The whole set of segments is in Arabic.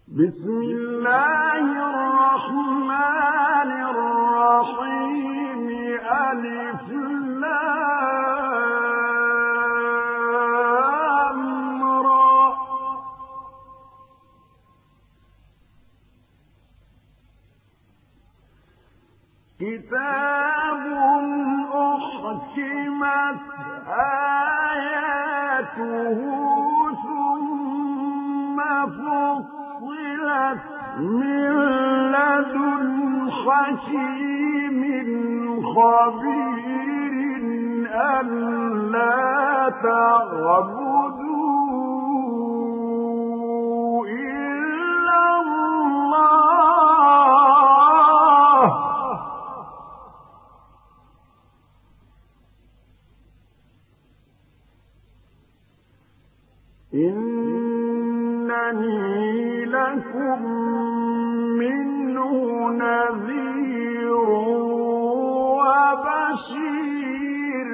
بسم الله الرحمن الرحيم ألف لام را كتاب أحكمت آياته ثم فصلت من لدن حكيم خبير ألا تعبدوا إلا الله إنني لكم منه نذير وبشير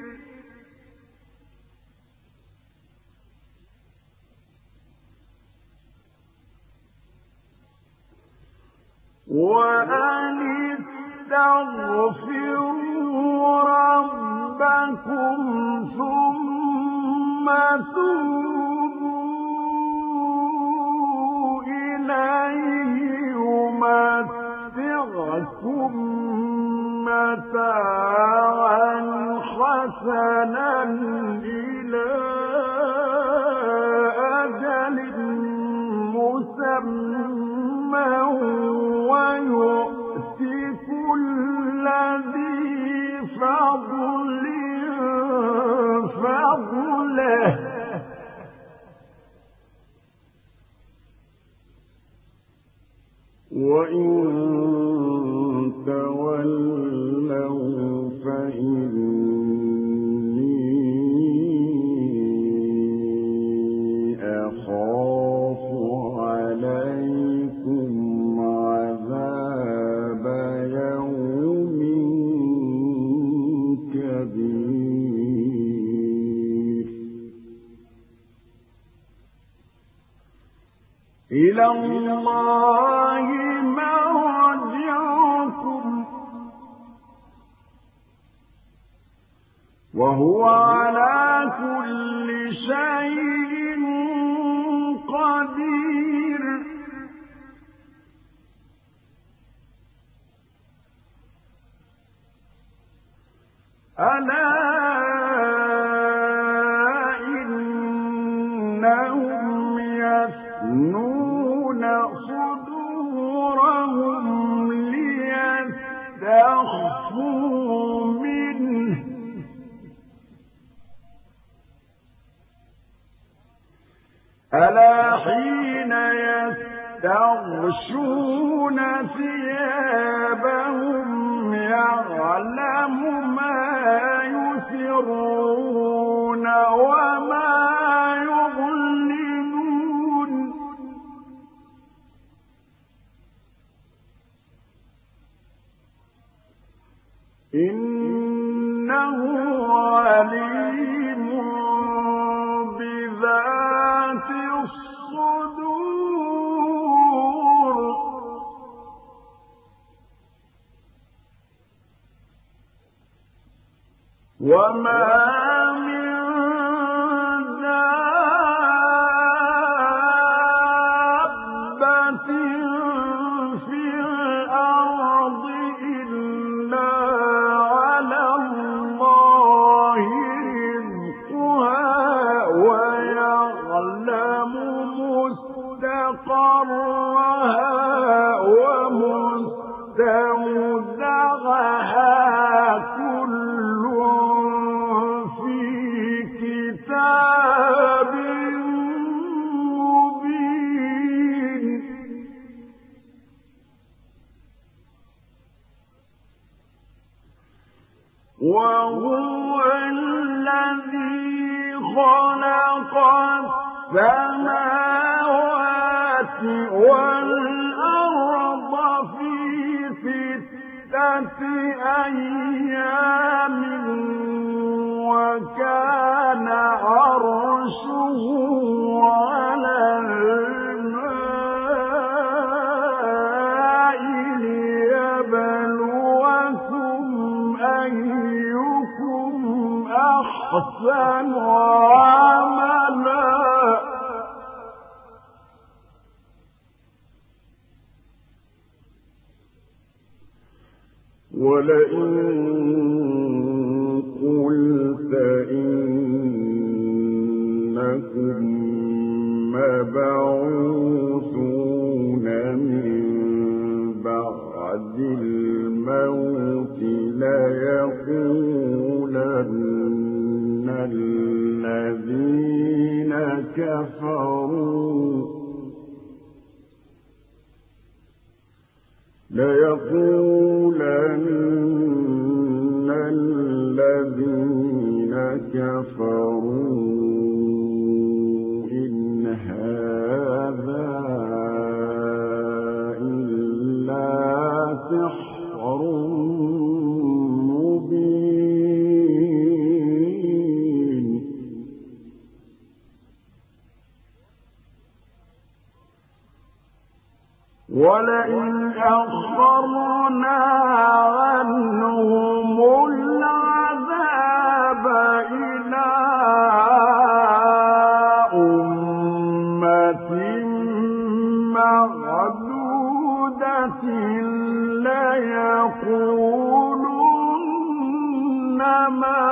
وأن استغفروا ربكم ثم توبوا إليه يمتعكم متاعا حسنا إلى أجل مسمى ويؤتي كل ذي فضل فضله وإن تولوا فإني أخاف عليكم عذاب يوم كبير إلى الله مرجعكم وهو على كل شيء قدير ألا إنهم يثنون صدورهم ليستخفوا منه ألا حين يستغشون ثيابهم يعلم ما يسرون وما يعلنون إنه عليم بذات الصدور وما من دابة في الأرض إلا على الله رزقها ويعلم مستقرها ومستودعها كل في كتاب مبين وهو الذي خلق السماوات والأرض في 6 أيام وكان عرشه على الماء ولئن قلت إنكم مبعوثون من بعد الموت ليقولن الذين كفروا إن هذا إلا سحر مبين. ولئن أخرنا عنهم العذاب إلى أمة معدودة ليقولن ما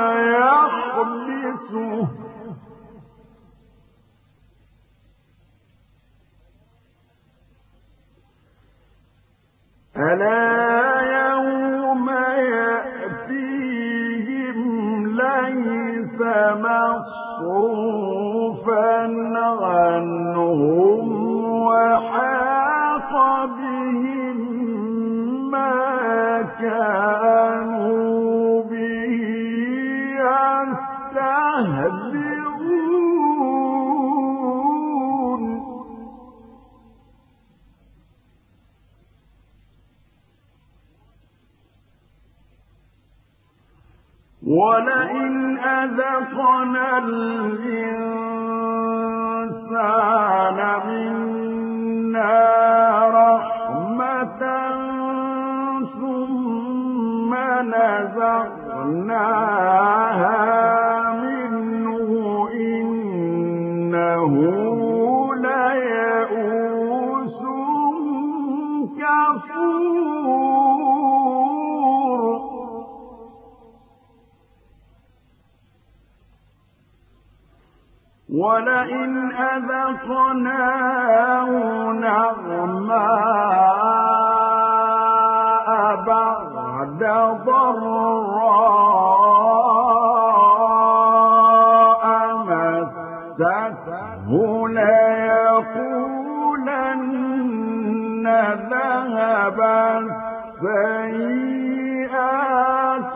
يحبسه ألا يوم يأتيهم ليس مصروفا عنهم وحاق بهم ما كانوا به يستهزئون. ولئن أذقنا الإنسان منا رحمة ثم نزعناها منه إنه ليئوس كفور. ولئن أذقناه نعماء بعد ضراء مسته ليقولن ذهب السيئات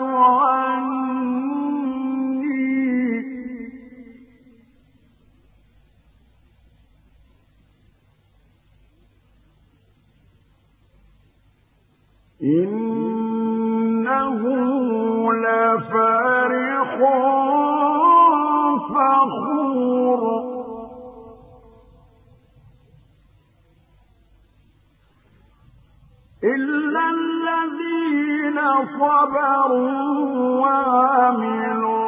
عني. إنه لفرح فخور. إلا الذين صبروا وعملوا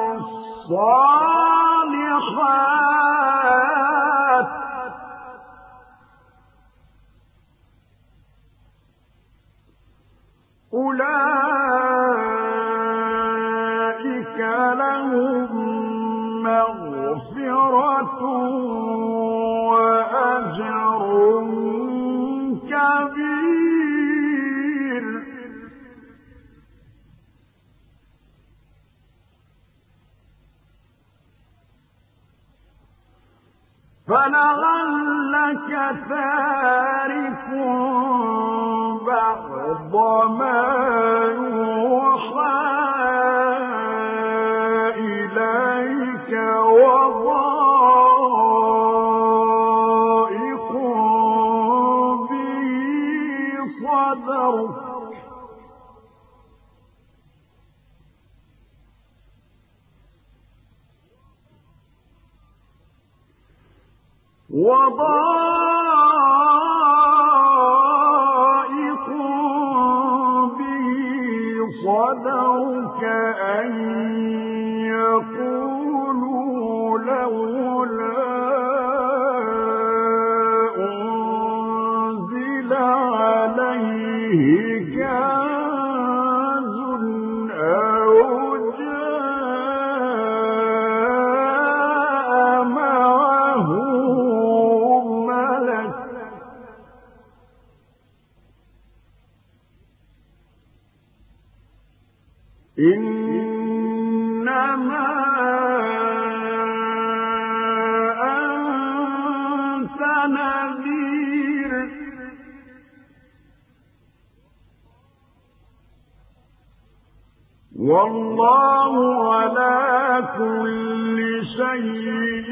الصالحات أولئك لهم مغفرة وأجر كبير. فلعلك تارك بعض ما يوحى إليك وضائق به صدرك أن يقولوا لولا أنزل عليه كنز إنما أنت نذير والله على كل شيء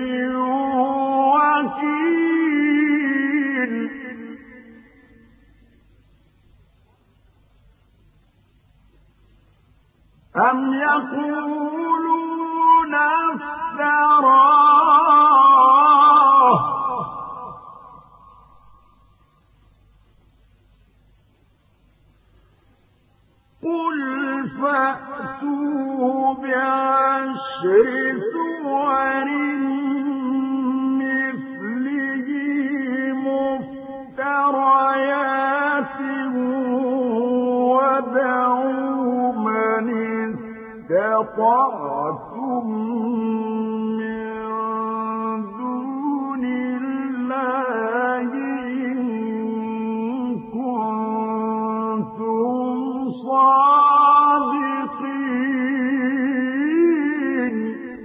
وكيل أم يقولون افتراه قل فأتوا بعشر سور مثله مفتريات ودعوا من استطعتم من دون الله إن كنتم صادقين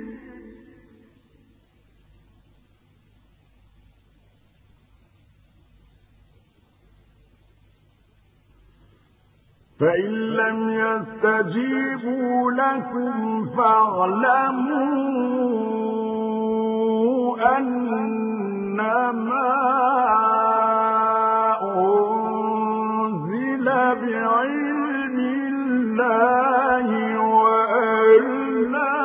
فإن لم يستجيبوا لكم فاعلموا أنما أنزل بعلم الله وأن لا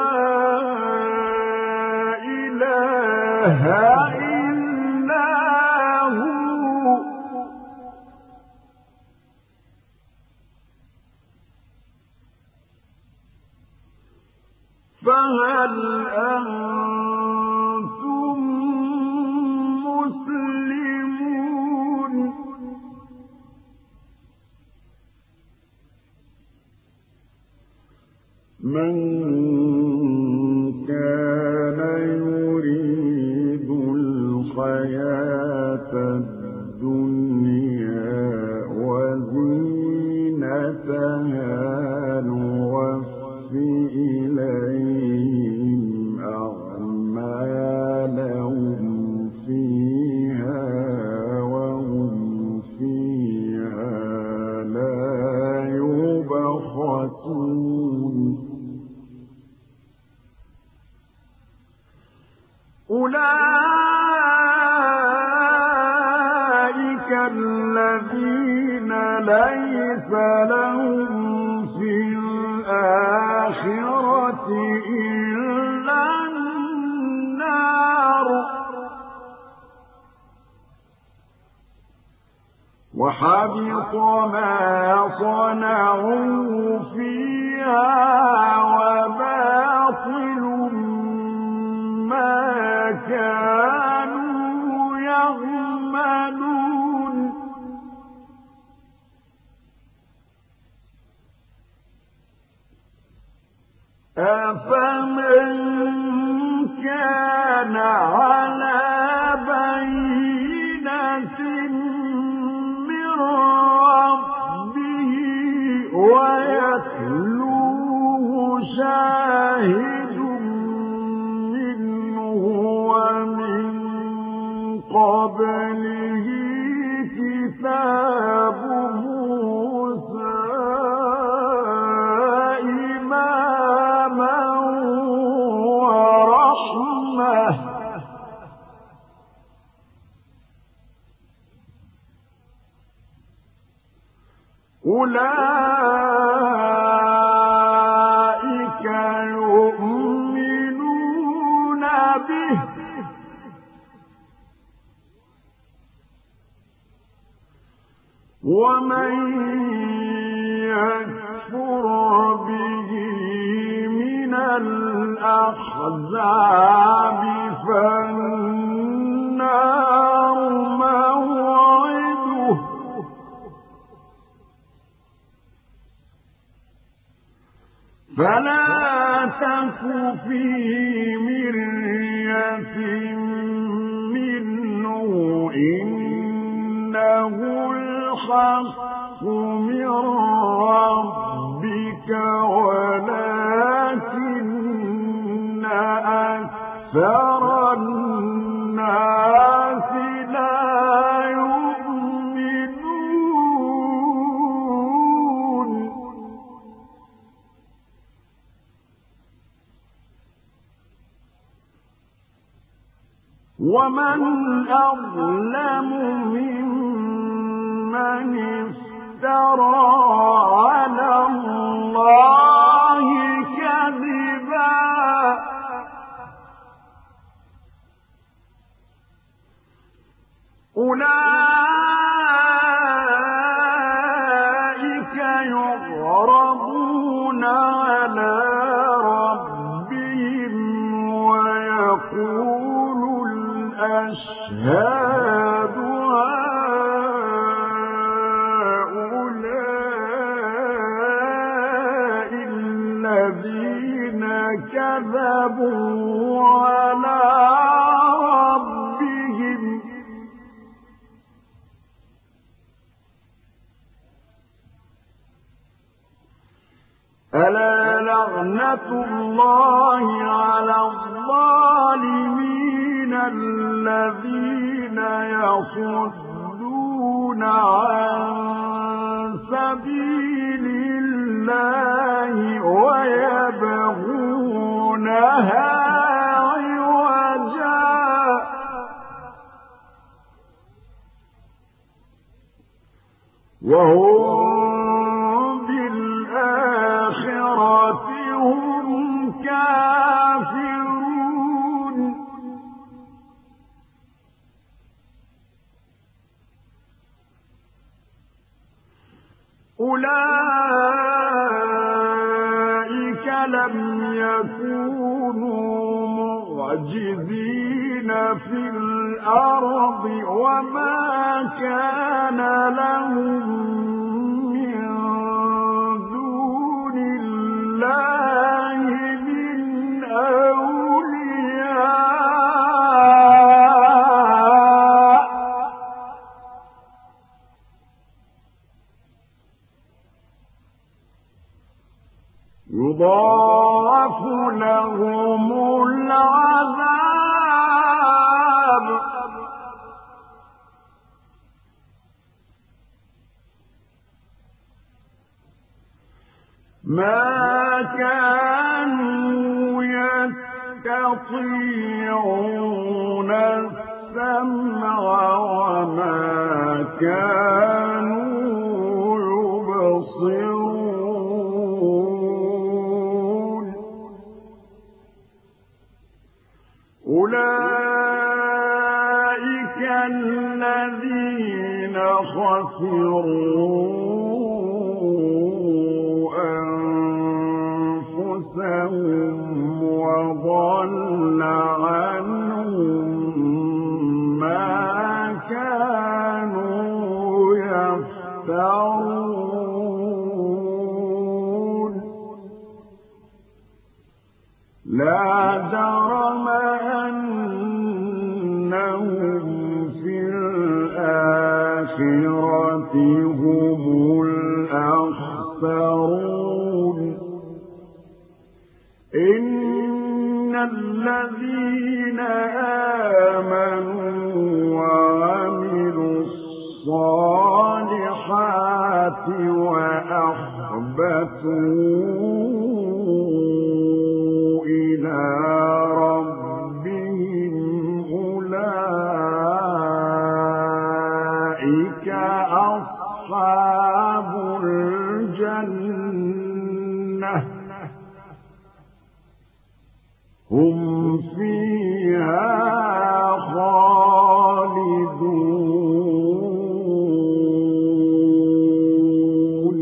إله إلا هو فهل أنتم مسلمون من كان يريد الحياة الدنيا وزينتها نوفي إليهم أعمالهم فيها وهم فيها لا يبخسون أولئك الذين ليس لهم في الآخرة إلا النار وحبط ما صنعوا فيها وباطل ما كانوا يعملون أفمن كان على بينة من ربه ويتلوه شاهد منه ومن قبله كتاب موسى إماما ورحمة أولئك يؤمنون به ومن يكفر به من الأحزاب فالنار موعده فلا تك في مرية منه إنه الحق من ربك ولكن أكثر الناس لا يؤمنون ومن أظلم ممن افترى على الله كذبا أولئك يضربون على ربهم ويقول الأشهاد هؤلاء الذين كذبوا على ربهم ألا لعنة الله على الظالمين الذين يصدون عن سبيل الله ويبغونها عوجا وهم بالآخرة هم كافرون أولئك لم يكونوا معجزين في الأرض وما كان لهم من دون الله من أولياء يضاعف لهم العذاب ما كانوا يستطيعون السمع وما كانوا يبصرون أولئك الذين خسروا وضل عنهم ما كانوا يفترون لا جرم أنهم في الآخرة هم الأخسرون إن الذين آمنوا وعملوا الصالحات وأخبتوا إلى ربهم أولئك أصحاب الجنة هم فيها خالدون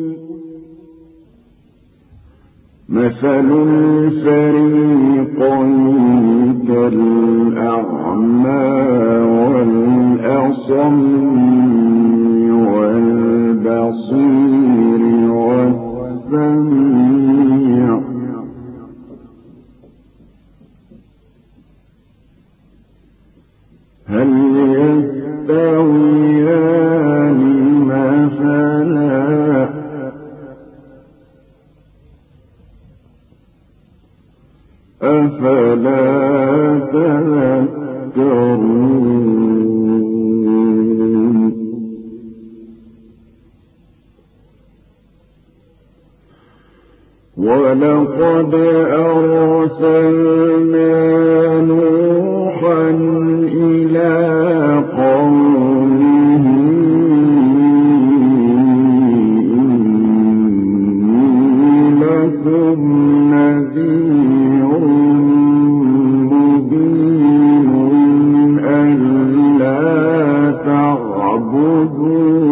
مثل الفريقين كالأعمى والأصم والبصير والسميع هل يستويان مثلا ولقد أرسلنا نوحا إلى قومه إني لكم نذير مبين ألا تعبدوا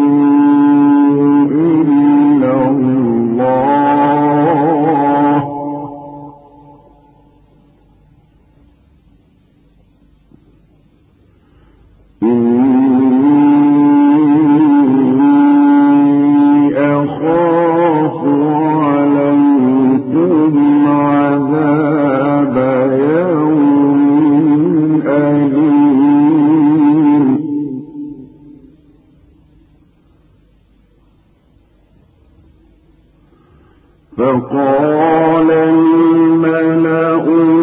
فقال الملأ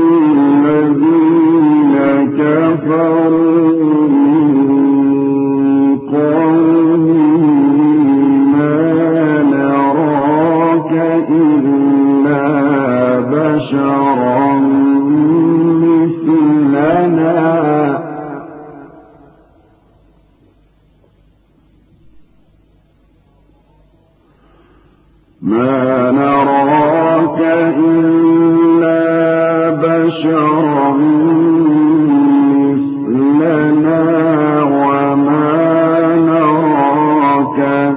الذين كفروا من قومه ما نراك إلا بشرا مثلنا وما نراك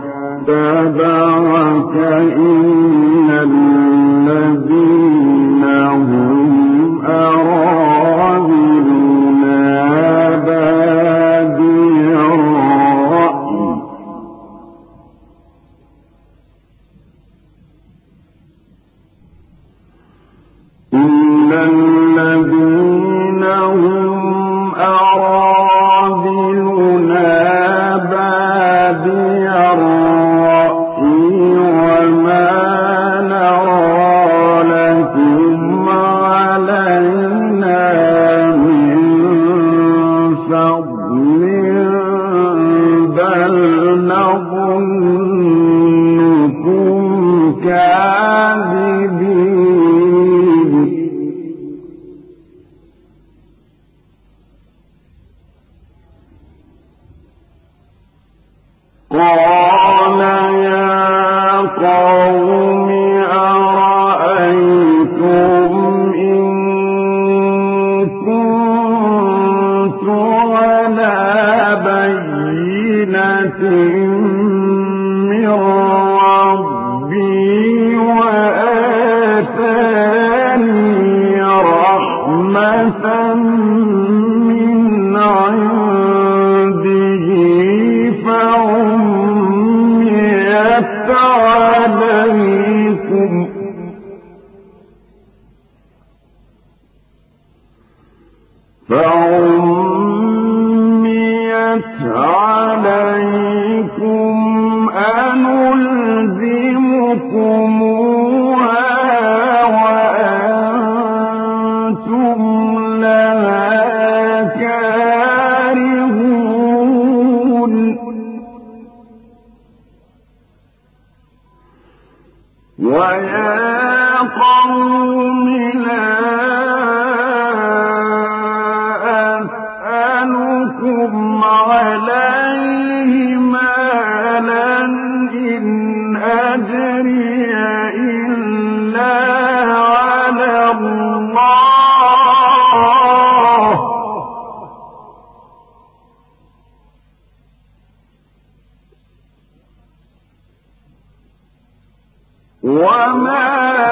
اتبعك إلا الذين هم أراذلنا بادي الرأي قال يا قوم أرأيتم إن كنت على بينة من ربي وآتاني رحمة من عنده فعميت عليكم أنلزمكموها وأنتم لها كارهون ويا قوم لا أسألكم عليه مالا إن أجري إلا على الله وما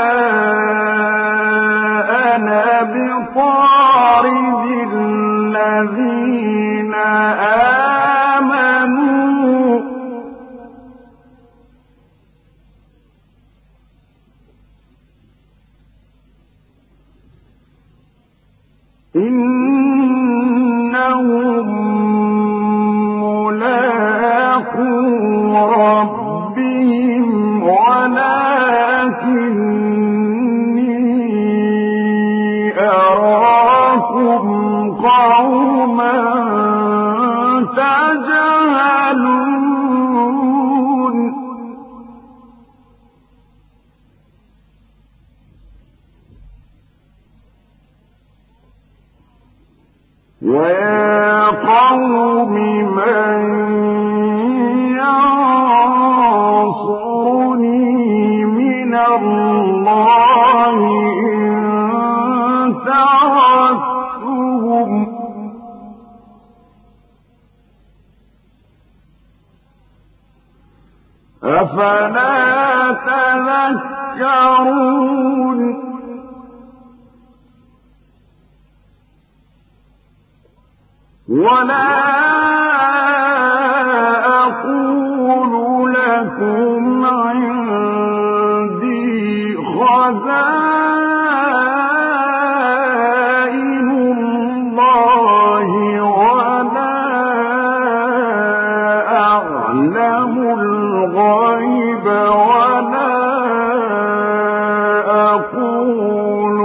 أنا بطارد الذين آمنوا إنهم ملاقو ربهم ولكني أراكم قوما تجهلون أفلا تذكرون ولا أقول لكم عندي خزائن الله ولا أعلم الغيب ولا أقول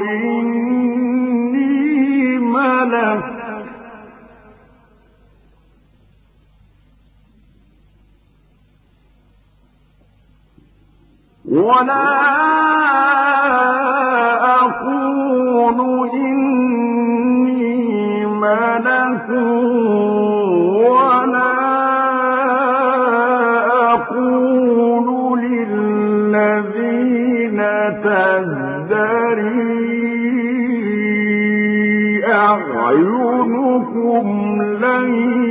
إني ملك ولا أقول إني ملك ولا أقول للذين تزدري أعينكم لن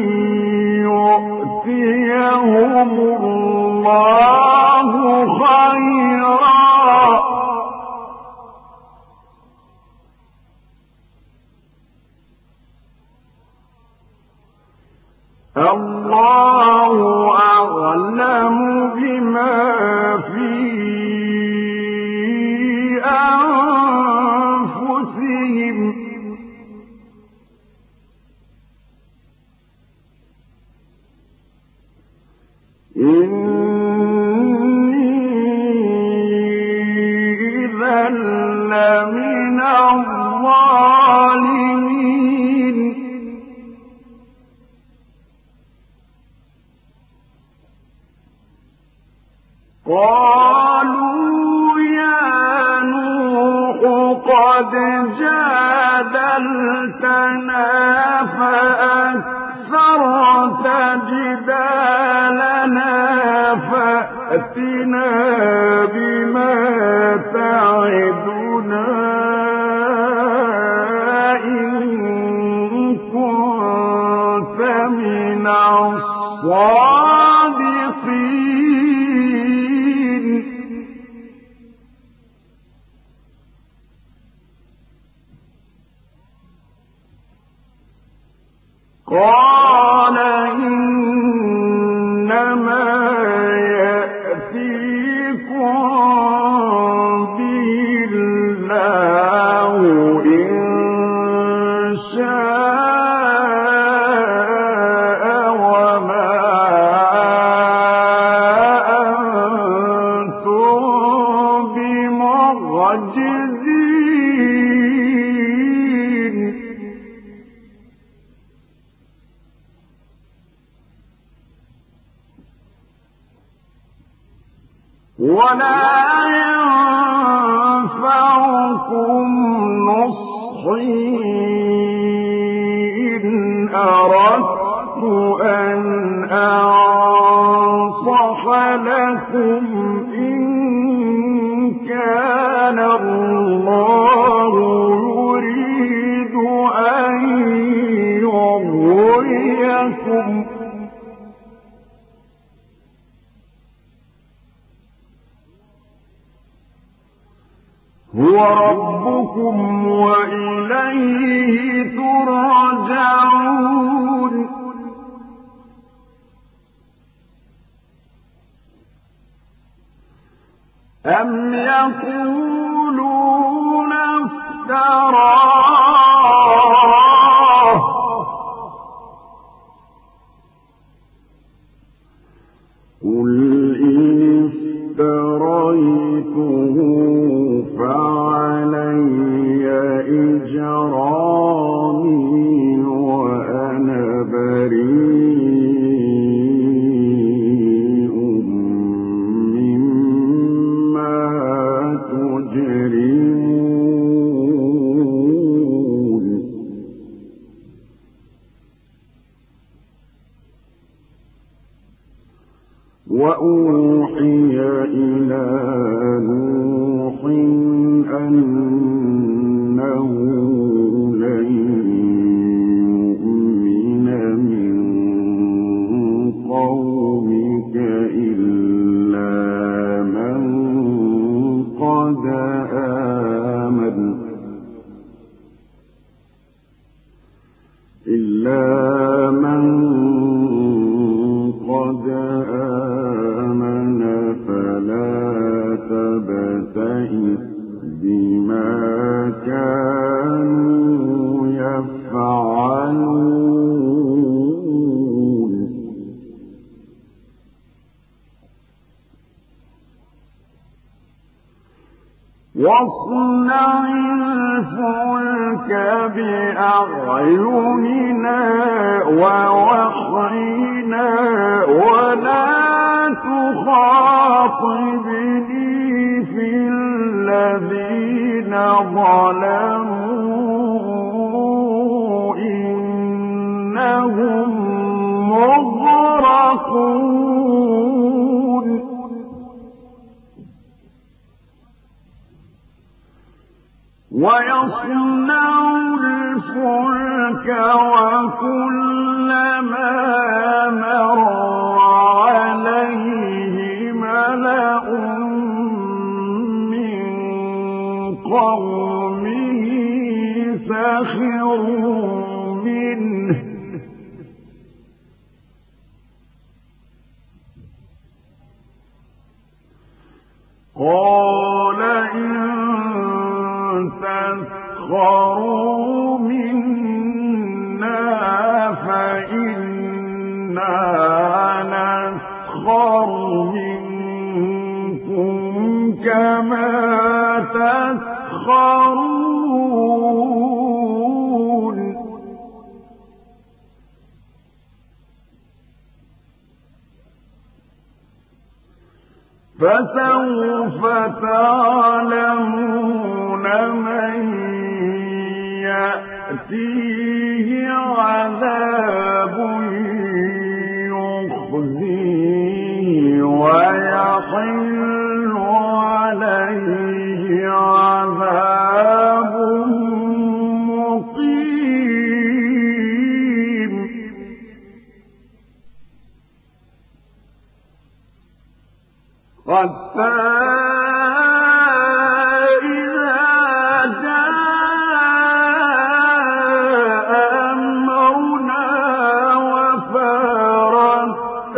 يؤتيهم الله خيرا الله أعلم بما في أنفسهم إذا لمن الظالمين قالوا يا نوح قد جادلتنا فأكثرت جدالنا فأتنا بما تعدنا إن كنت من الصادقين قال إنما يأتيكم به الله إن شاء وما أنتم بمعجزين ولا ينفعكم نصحي إن أردت أن أنصح لكم إن كان الله يريد أن يغويكم هو ربكم وإليه ترجعون أم يقولون افتراه قل إن افتريته فعلي إجرامي وأنا بريء مما تجرمون وأوحي إلى نوح أنه لن يؤمن من قومك إلا واصنع الفلك بأعيننا ووحينا ولا تخاطبني في الذين ظلموا إنهم مغرقون ويصنع الفلك وكلما مر عليه ملأ من قومه سخروا منه قال إن تسخروا منا فإنا نسخر منكم كما تسخرون فسوف تعلمون من يأتيه عذاب يخزيه ويحل عليه عذاب مقيم حتى إذا جاء أمرنا وفارت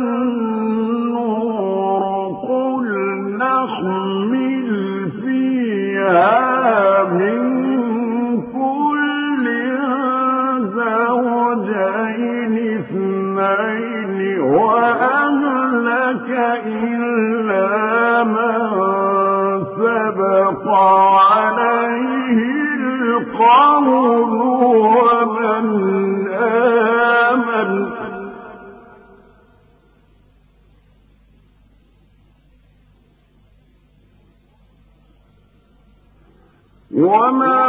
النور قل نحمل فيها من كل زوجين اثنين وأهلك إلا من سبق عليه القول ومن آمن وما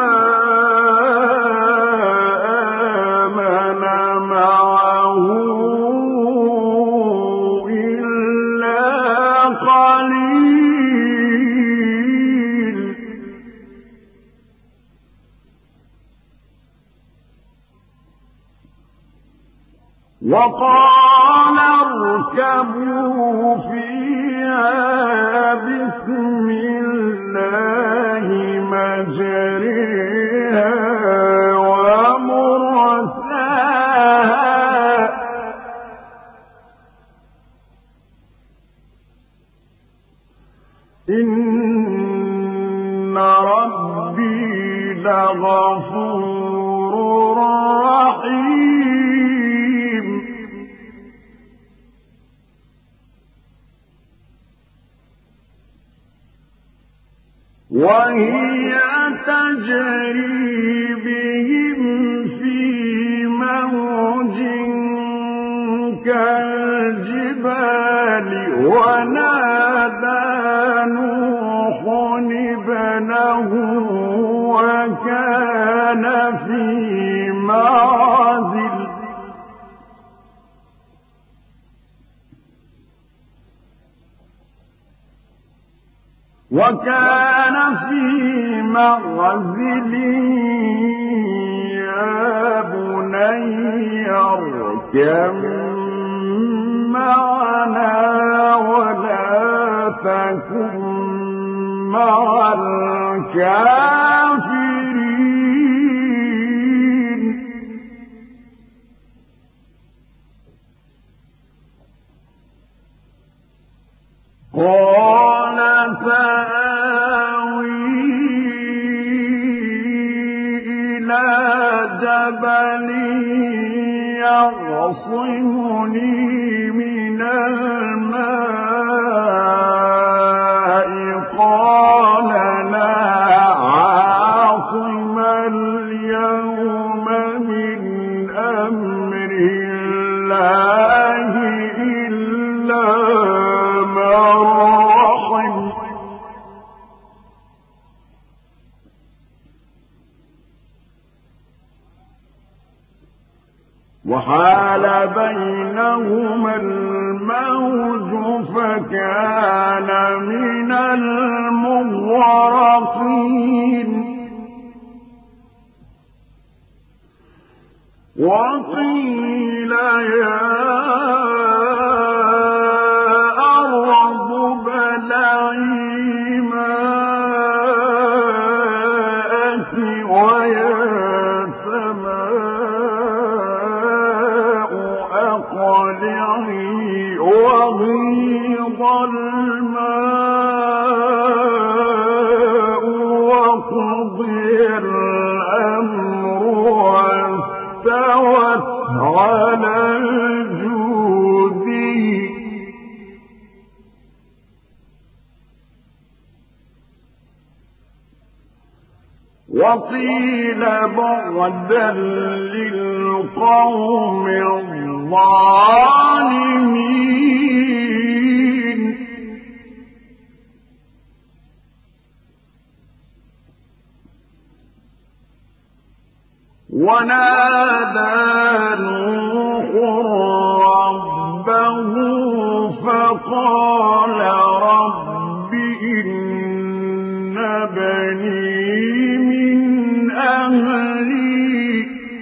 آمن معه إلا قليل وقال اركبوا فيها بسم الله مجريها ومرساها إن ربي لغفور رحيم وهي تجري بهم في موج كالجبال ونادى نوح ابنه وكان في معزل يا بني اركب معنا ولا تكن مع الكافرين قال سآوي إلى جبل يعصمني من الماء قال لا وحال بينهما الموج فكان من المغرقين وقيل يا أرض ابلعي ماءك ويا سماء أقلعي وغيض الماء وقضي الأمر واستوت على الجودي وقيل بعدا للقوم الظالمين ونادى نوح ربه فقال رب إن بني من أهلي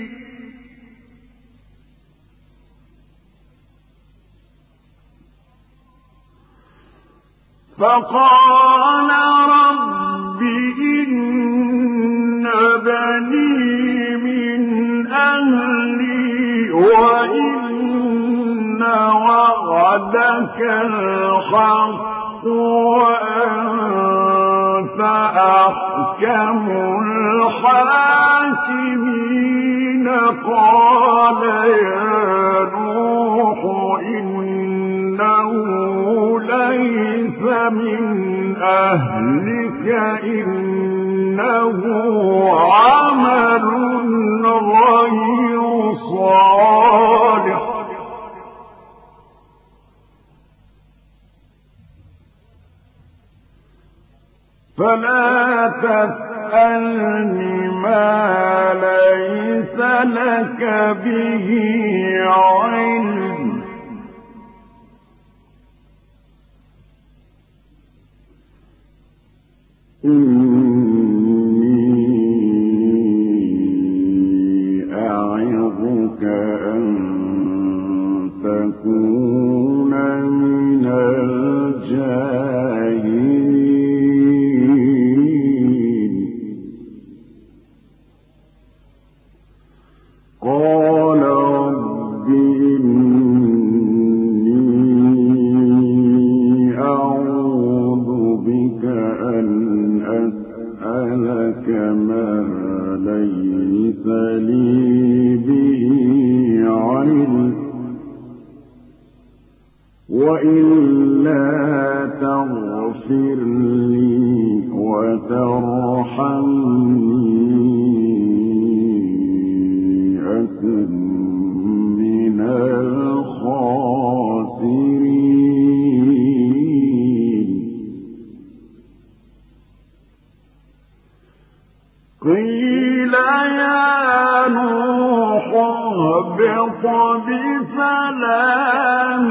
فقال رب إن بني من أهلي وإن وعدك الحق وأنت أحكم الحاكمين قال يا نوح إنه ليس من أهلك إنه عمل غير صالح فلا تسألني ما ليس لك به علم إني أعظك أن تكون من الجاهلين قال رب إني أعوذ بك أن أسألك ما ليس لي به علم وإلا تغفر لي وترحمني أكن من الخاسرين قيل يا نوح اهبط بسلام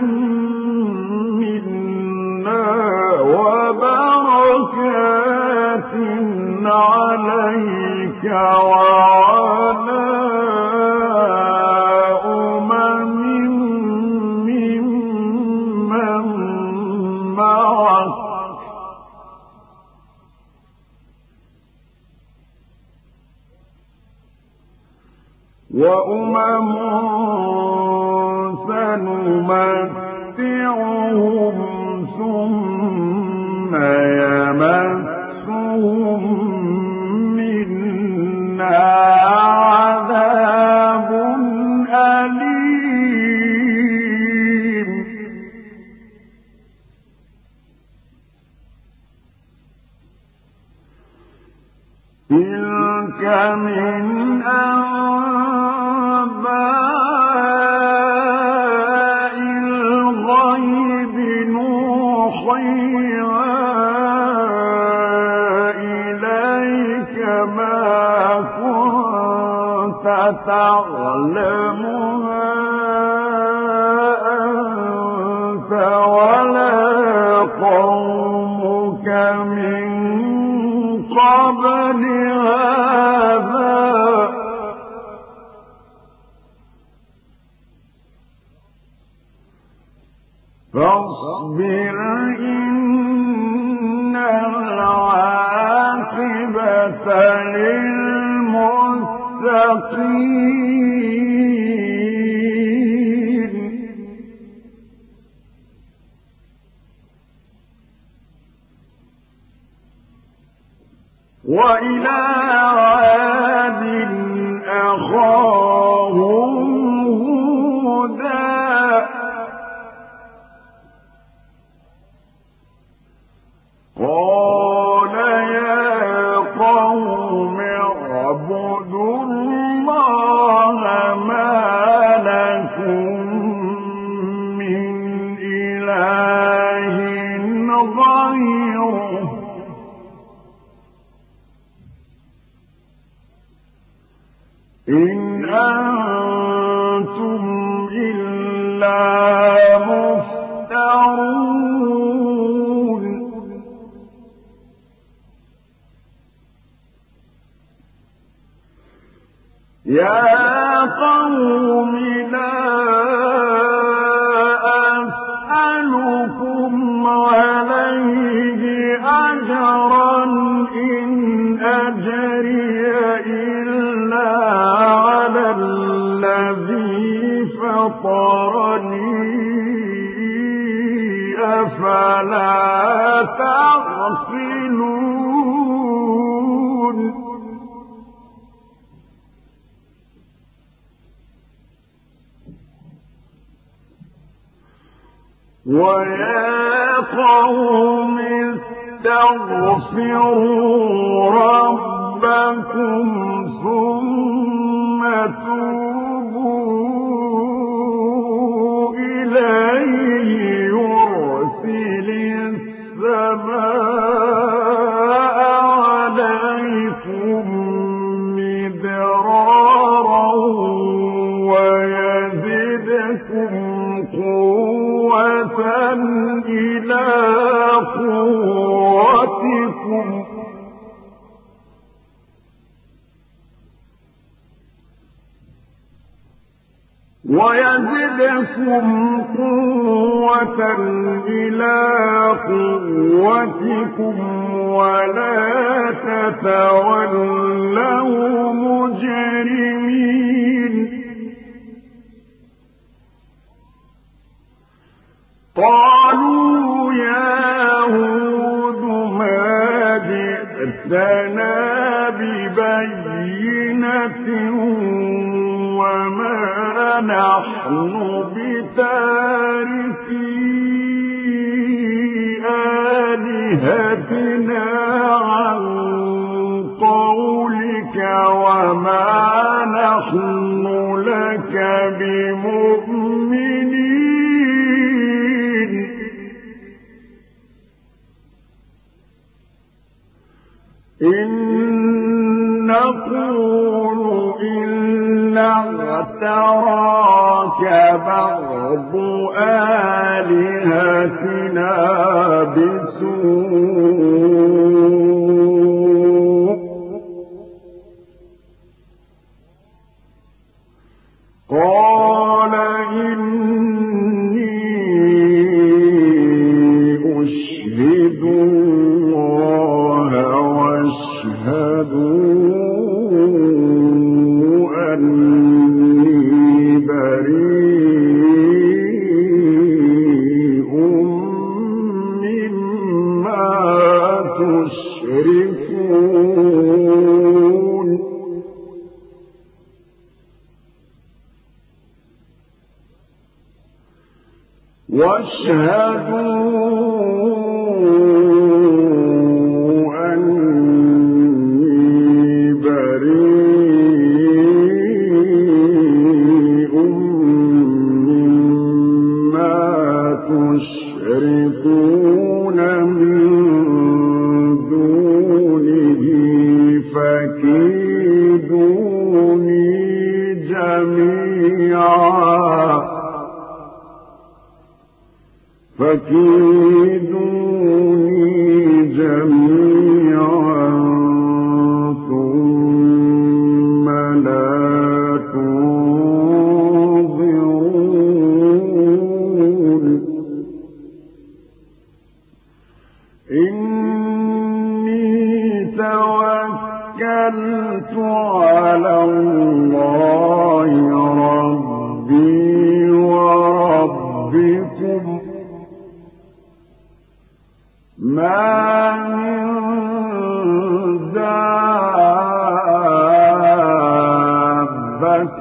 منا وبركات عليك وعلى ممن معك وأمم سنمتعهم ثم يمسهم منا عذاب أليم تلك من أنباء الغيب نوحيها إليك ما كنت تعلمها ولا قومك من قبل هذا فاصبر إن العاقبة للمتقين وإلى عاد أخاهم هودا قال يا قوم اعبدوا الله ما لكم من إله غيره إن أنتم إلا مفترون يا قوم لا أسألكم عليه أجرا إن أجري إلا على الذي فطرني أفلا تعقلون ويا قوم استغفروا ربكم ثم توبوا إليه يرسل السماء عليكم مدرارا ويزدكم قوة إلى قوتكم ولا تتولوا مجرمين قالوا يا هود ما جئتنا ببينة وما نحن بتاركي آلهتنا عن قولك وما نحن لك بمؤمنين إن نقول إلا اعتراك بعض آلهتنا بسوء قال إني أشهد الله واشهدوا أني بريء مما تشركون واشهدوا أني بريء مما تشركون من دونه فكيدوني جميعا فكيدوني جميعا ثم لا تنظرون إني توكلت على الله ربي وربكم ما من دابة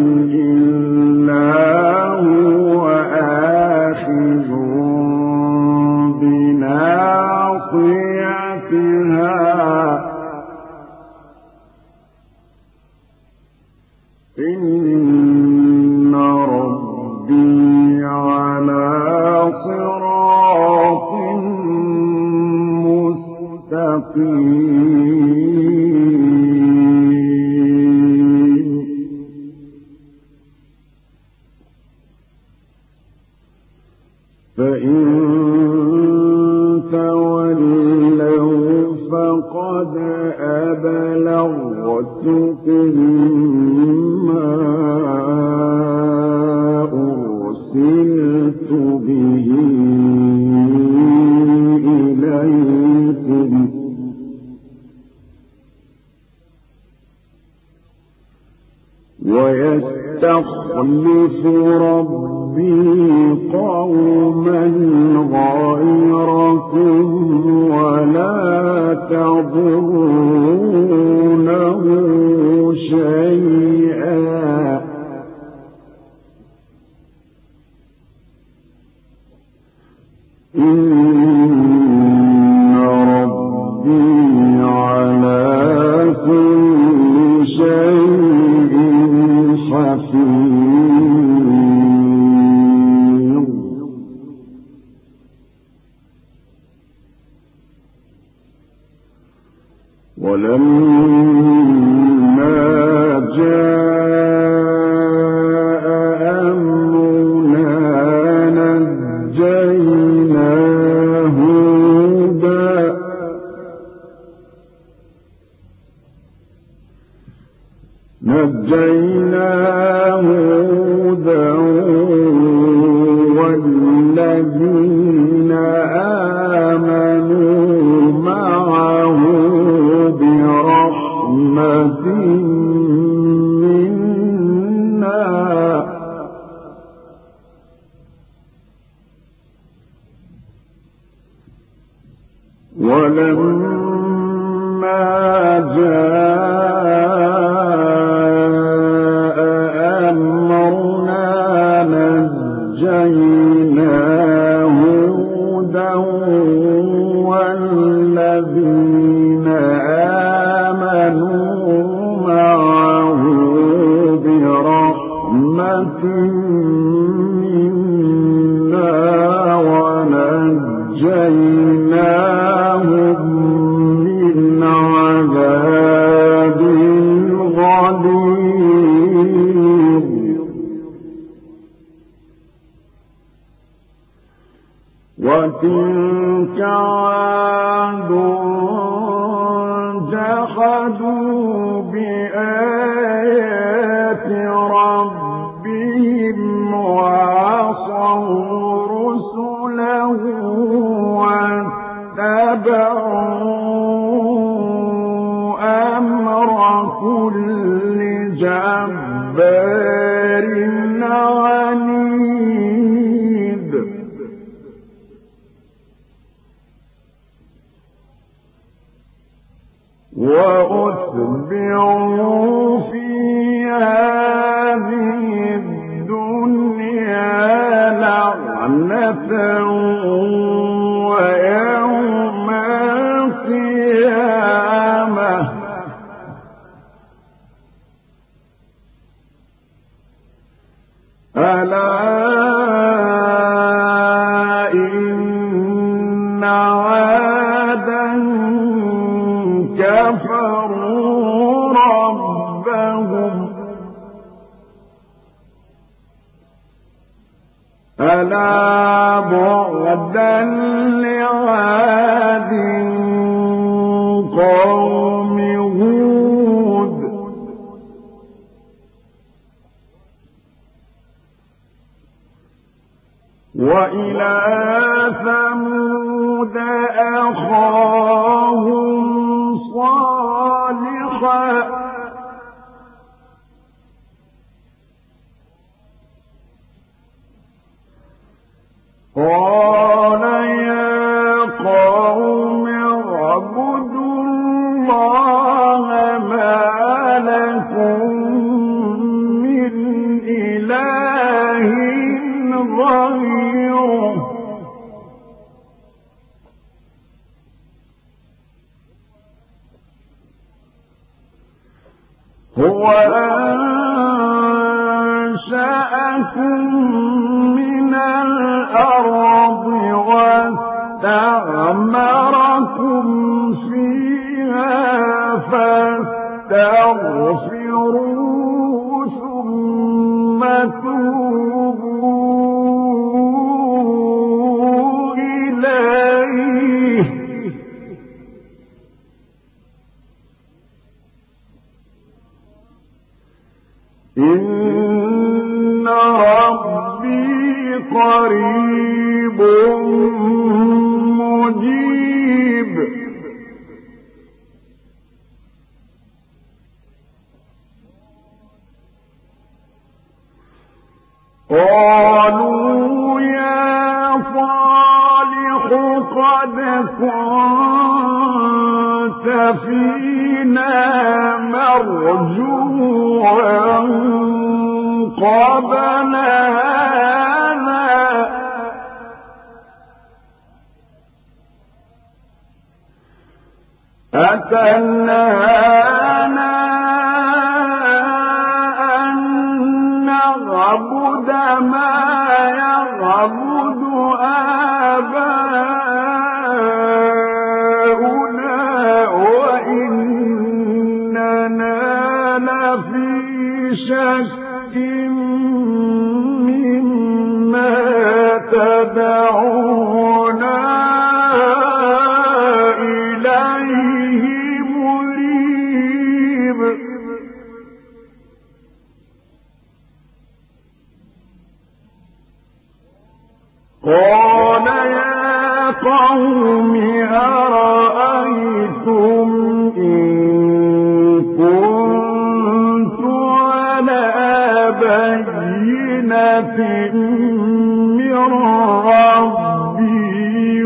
إلا هو آخذ بناصيتها إن ربي على صراط مستقيم فإن تولوا فقد أبلغتكم ما أرسلت به إليكم ويستخلف ربي قوما غيركم ولا تضرونه شيئا إن ربي على كل شيء حفيظ ولما جاء أمرنا نجينا هودا والذين آمنوا معه برحمة منا ولما جاء أمرنا نجينا هودا والذين آمنوا معه برحمة منا ونجيناهم من عذاب غليظ وتلك عاد جحدوا بآيات ربهم وعصوا رسله واتبعوا أمر كل جبار عنيد وأتبعوا في هذه الدنيا لعنة ويوم القيامة ألا إن عادا كفروا ربهم ألا بعدا لعاد قوم هود وإلى ثمود أخاهم صالحا قال يا قوم اعبدوا الله ما لكم من إله غيره هو أنشأكم من الأرض واستعمركم فيها فاستغفروه ثم توبوا إليه إن ربي قريب مجيب قالوا يا صالح قد كنت فينا مرجوعا قبل هذا أتنهانا أن نعبد ما يعبد آباؤنا وإننا لفي شك مما تدعونا إليه مريب قال يا قوم أرأيتم إن كنت على بينة من ربي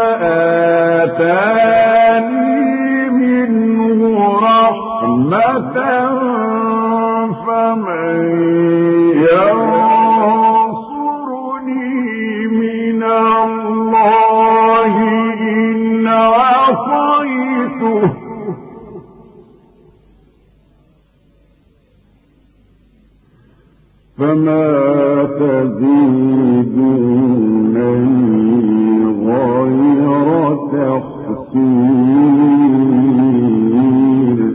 وآتاني منه رحمة فمن ينصرني من الله إن عصيته فما تزيدونني غير تخسير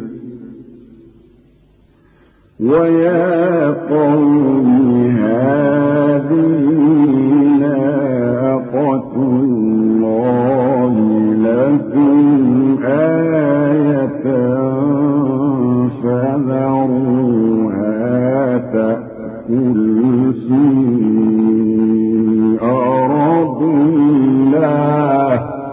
ويا قوم هذه ناقة الله لكم آية فذروها تأكل في أرض الله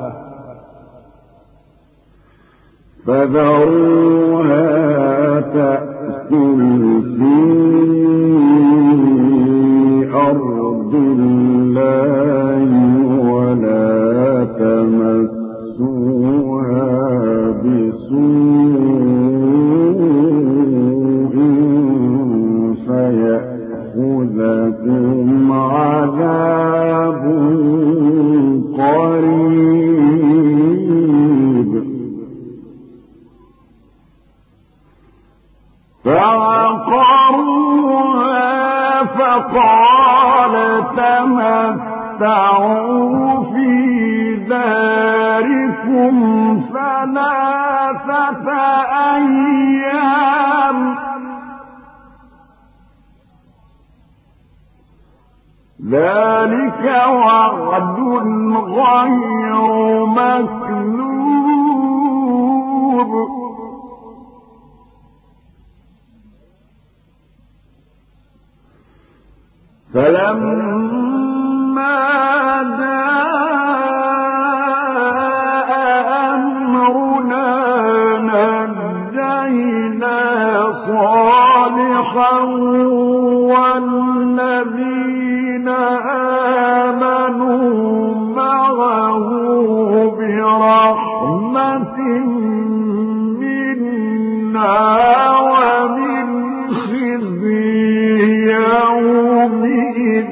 فذروها تأكل في أرض الله ولا تمسوها بسوء فيأخذكم عذاب قريب فعقروها فقال تمتعوا في داركم 3 أيام ذلك وعد غير مكذوب فلما جاء أمرنا نجينا صالحا والذين آمنوا معه برحمة منا ومن خزي يومئذ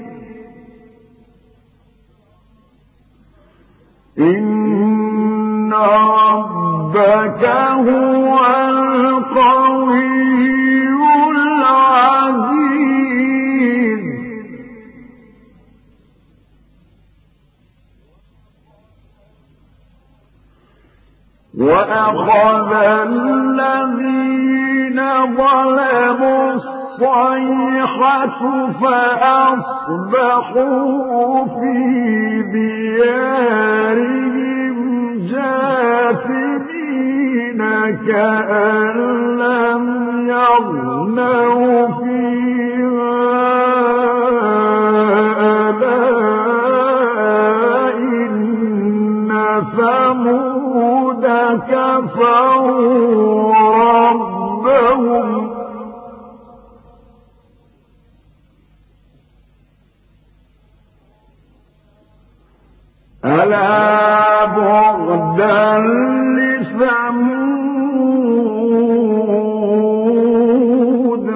إن ربك هو القوي العزيز وأخذ الذين ظلموا الصيحة فأصبحوا في ديارهم جاثمين كأن لم يغنوا فيها ألا إن ثمود كفروا ربهم ألا بعدا لثمود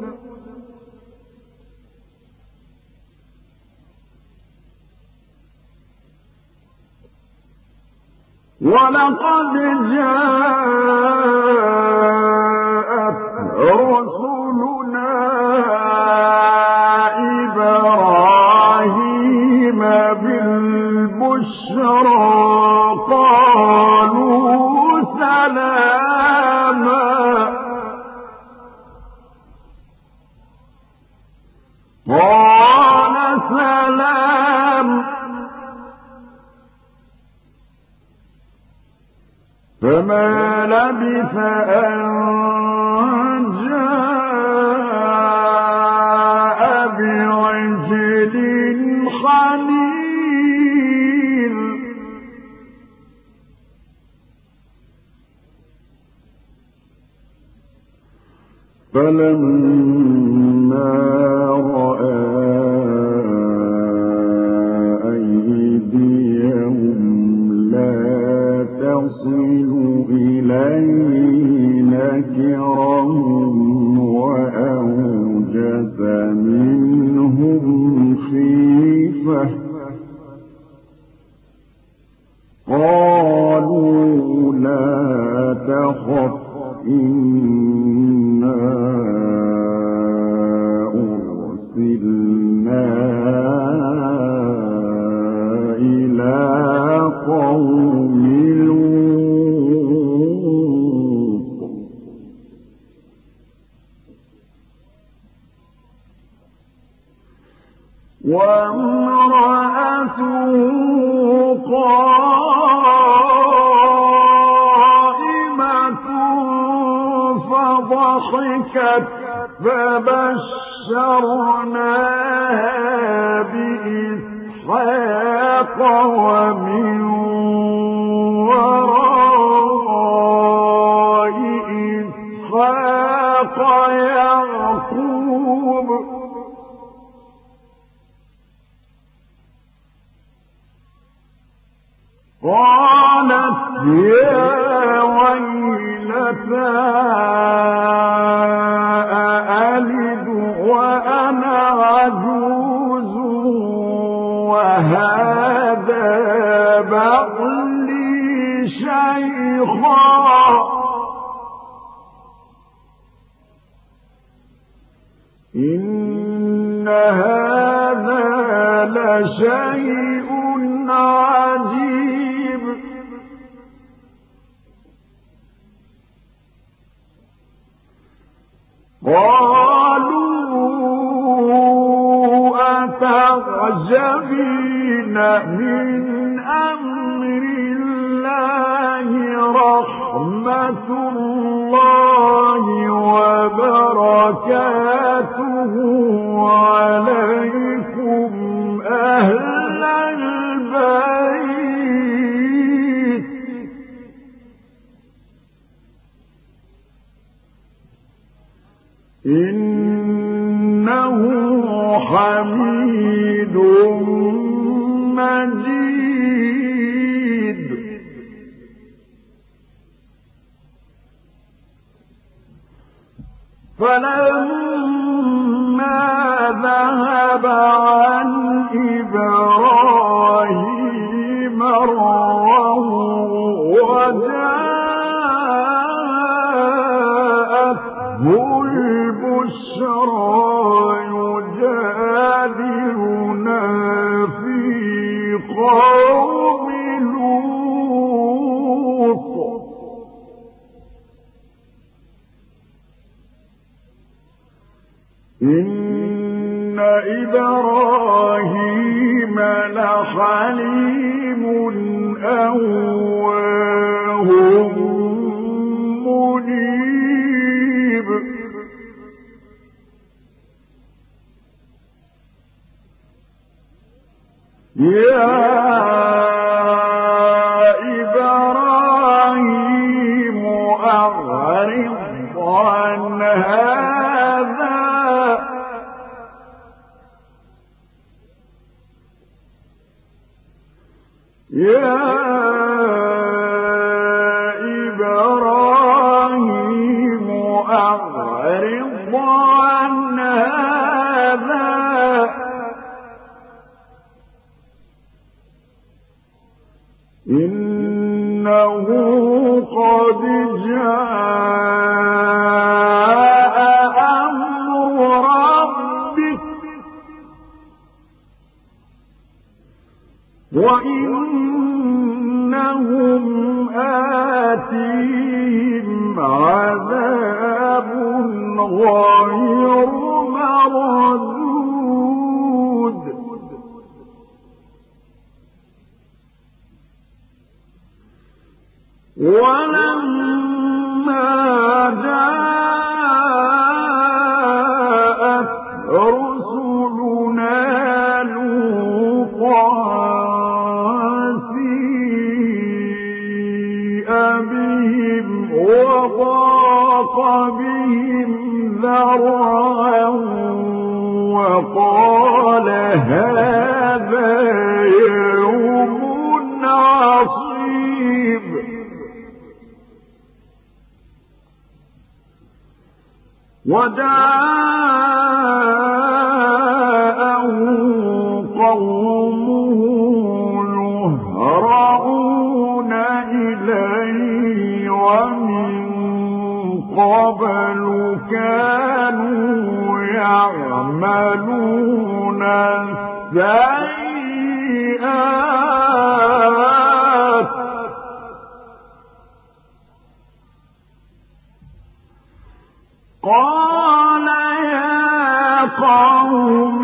ولقد جاءت رسلنا إبراهيم بالبشرى قالوا سلاما قال سلام فما لبث أن جاء بعجل حنيذ فلما رأى أيديهم لا تصل إليه نكرهم وأوجس منهم خيفة قالوا لا تخف إنا أرسلنا إلى قوم لوط وامرأته قائمة فضحكت فبشرناها بإسحاق ومن وراء إسحاق يعقوب قالت يا ويلتى أألد وأنا عجوز وهذا بعلي شيخا إن هذا لشيء عجيب قالوا أتغفر الْمُعْجَبِينَ مِنْ أَمْرِ اللَّهِ رَحْمَةُ اللَّهِ وَبَرَكَاتُهُ عَلَيْكُمْ أَهْلَ الْبَيْتِ إِنَّهُ حَمِيدٌ مَّجِيدٌ فَلَمَّا ذَهَبَ عَنْ إِبْرَاهِيمَ الرَّوْعُ وَجَاءَتْهُ الْبُشْرَىٰ يُجَادِلُنَا فِي قَوْمِ لُوطٍ إِنَّ إِبْرَاهِيمَ لَحَلِيمٌ أَوَّاهٌ مُنِيبٌ يَا إِبْرَاهِيمُ أَعْرِضْ عَنْ هَٰذَا يَا إِبْرَاهِيمُ أَعْرِضْ عَنْ هَٰذَا إِنَّهُ قَدْ جَاءَ أَمْرُ رَبِّكَ وَإِنَّهُمْ آتِيهِمْ عَذَابٌ غَيْرُ مَرْدُودٍ وَلَمَّا جَاءَتْ رُسُلُنَا لُوطًا سِيءَ بِهِمْ وَضَاقَ بِهِمْ ذَرْعًا وَقَالَ هَٰذَا يَوْمٌ عَصِيبٌ وَجَاءَهُ قَوْمُهُ يُهْرَعُونَ إِلَيْهِ وَمِن قَبْلُ كَانُوا يَعْمَلُونَ السَّيِّئَاتِ قَالَ يَا قَوْمِ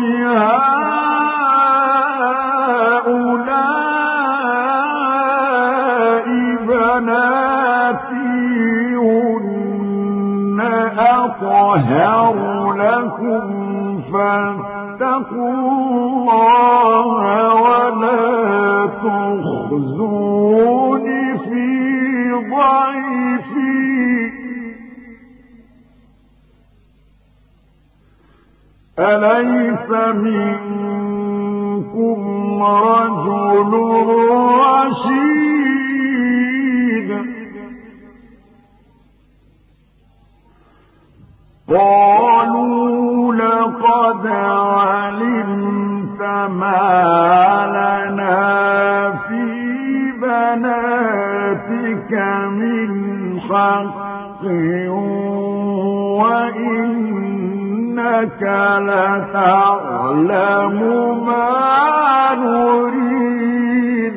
هَٰؤُلَاءِ بَنَاتِي هُنَّ أَطْهَرُ لَكُمْ فَاتَّقُوا اللَّهَ وَلَا تُخْزُونِ فِي ضَيْفِي أَلَيْسَ مِنكُمْ رَجُلٌ رَّشِيدٌ قَالُوا لَقَدْ عَلِمْتَ مَا لَنَا فِي بَنَاتِكَ مِنْ حَقٍّ وَإِنَّكَ لَتَعْلَمُ مَا نُرِيدُ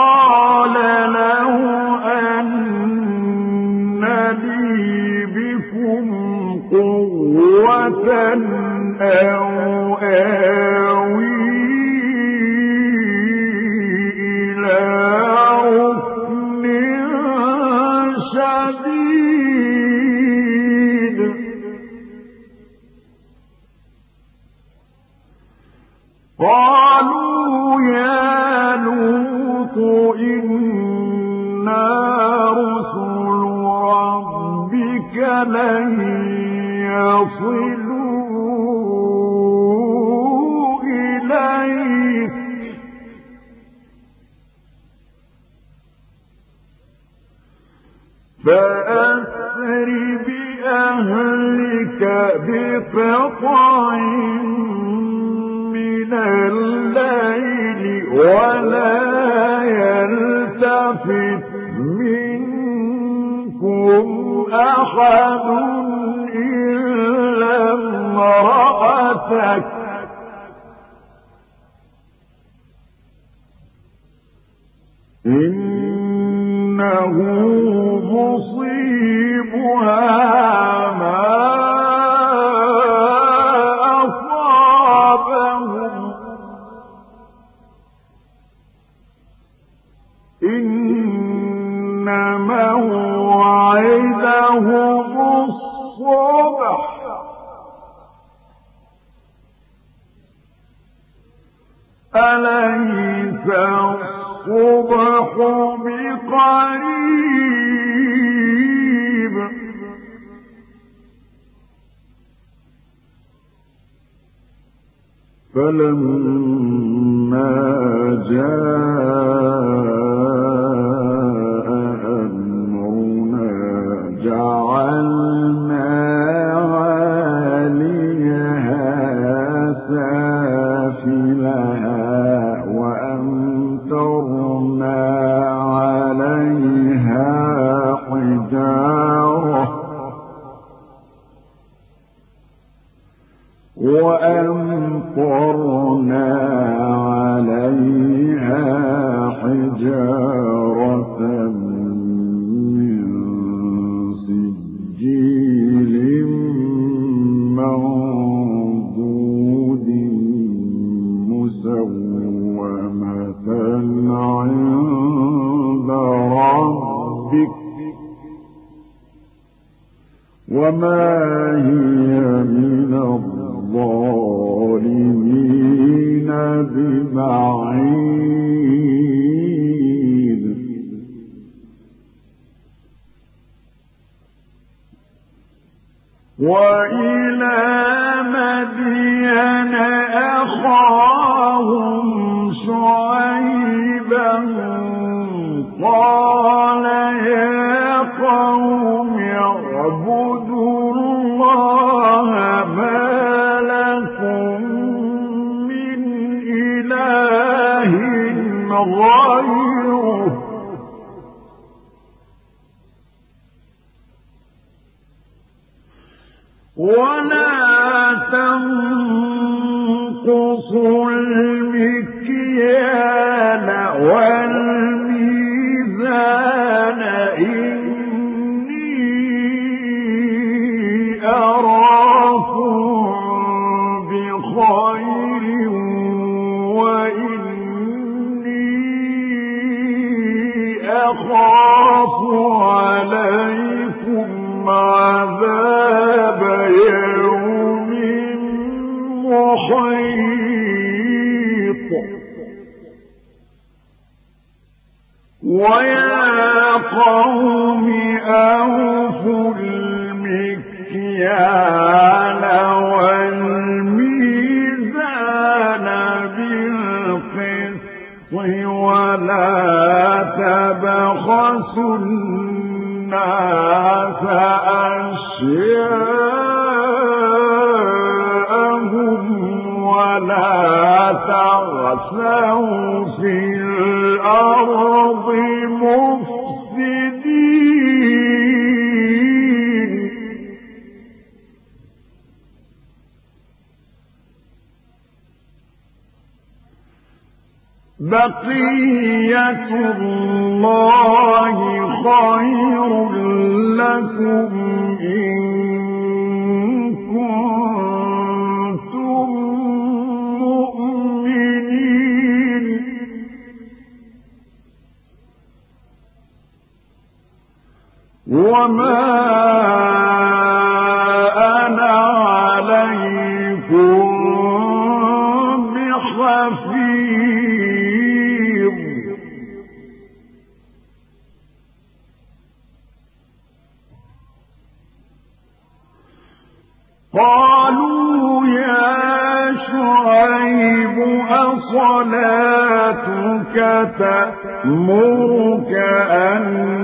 قَالَ لَوْ أَنَّ لِي بِكُمْ بكم قوة أو آوي إلى ركن شديد قالوا يا لوط إنا رسل ربك لن يصلوا إليك فأسر بأهلك بقطع من الليل ولا يلتفت منكم أحد إلا امرأتك إنه مصيبها ما أصابهم إن موعدهم الصبح أليس الصبح بقريب فلما جاء أمرنا جعلنا عاليها سافلها وأمطرنا عليها حجارة من سجيل منضود مسومة عند ربك وما هي من الظالمين ببعيد وإلى مدين أخاهم شعيبا قال يا قوم اعبدوا الله ما لكم من إله غيره ولا تنقصوا المكيال والميزان إني أراكم بخير وإني أخاف عليكم عذاب يوم محيط ويا قوم أوفوا المكيال والميزان بالقسط ولا تبخسوا الناس أشياءهم ولا تعثوا في الأرض مفسدين بقية الله خير لكم إن كنتم مؤمنين وما أنا عليكم بحفيظ قالوا يا شعيب أصلاتك تأمرك أن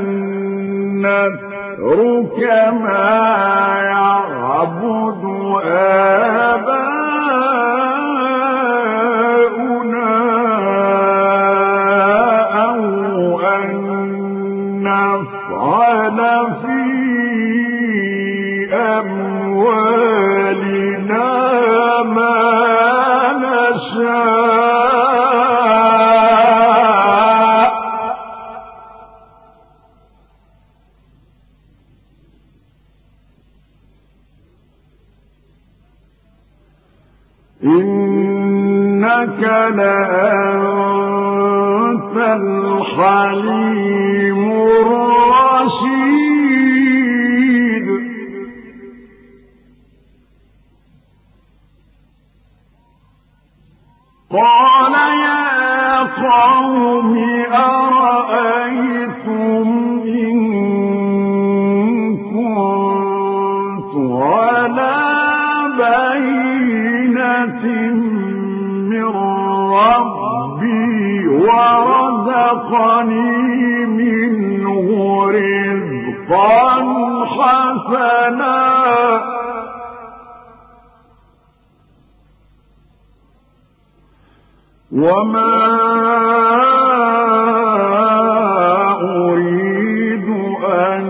نترك ما يعبد آباؤنا أو أن نفعل في أموالنا ما نشاء إنك لأنت الحليم الرشيد قال يا قوم أرأيتم إن كنت على بينة من ربي ورزقني منه رزقا حسنا وما أريد أن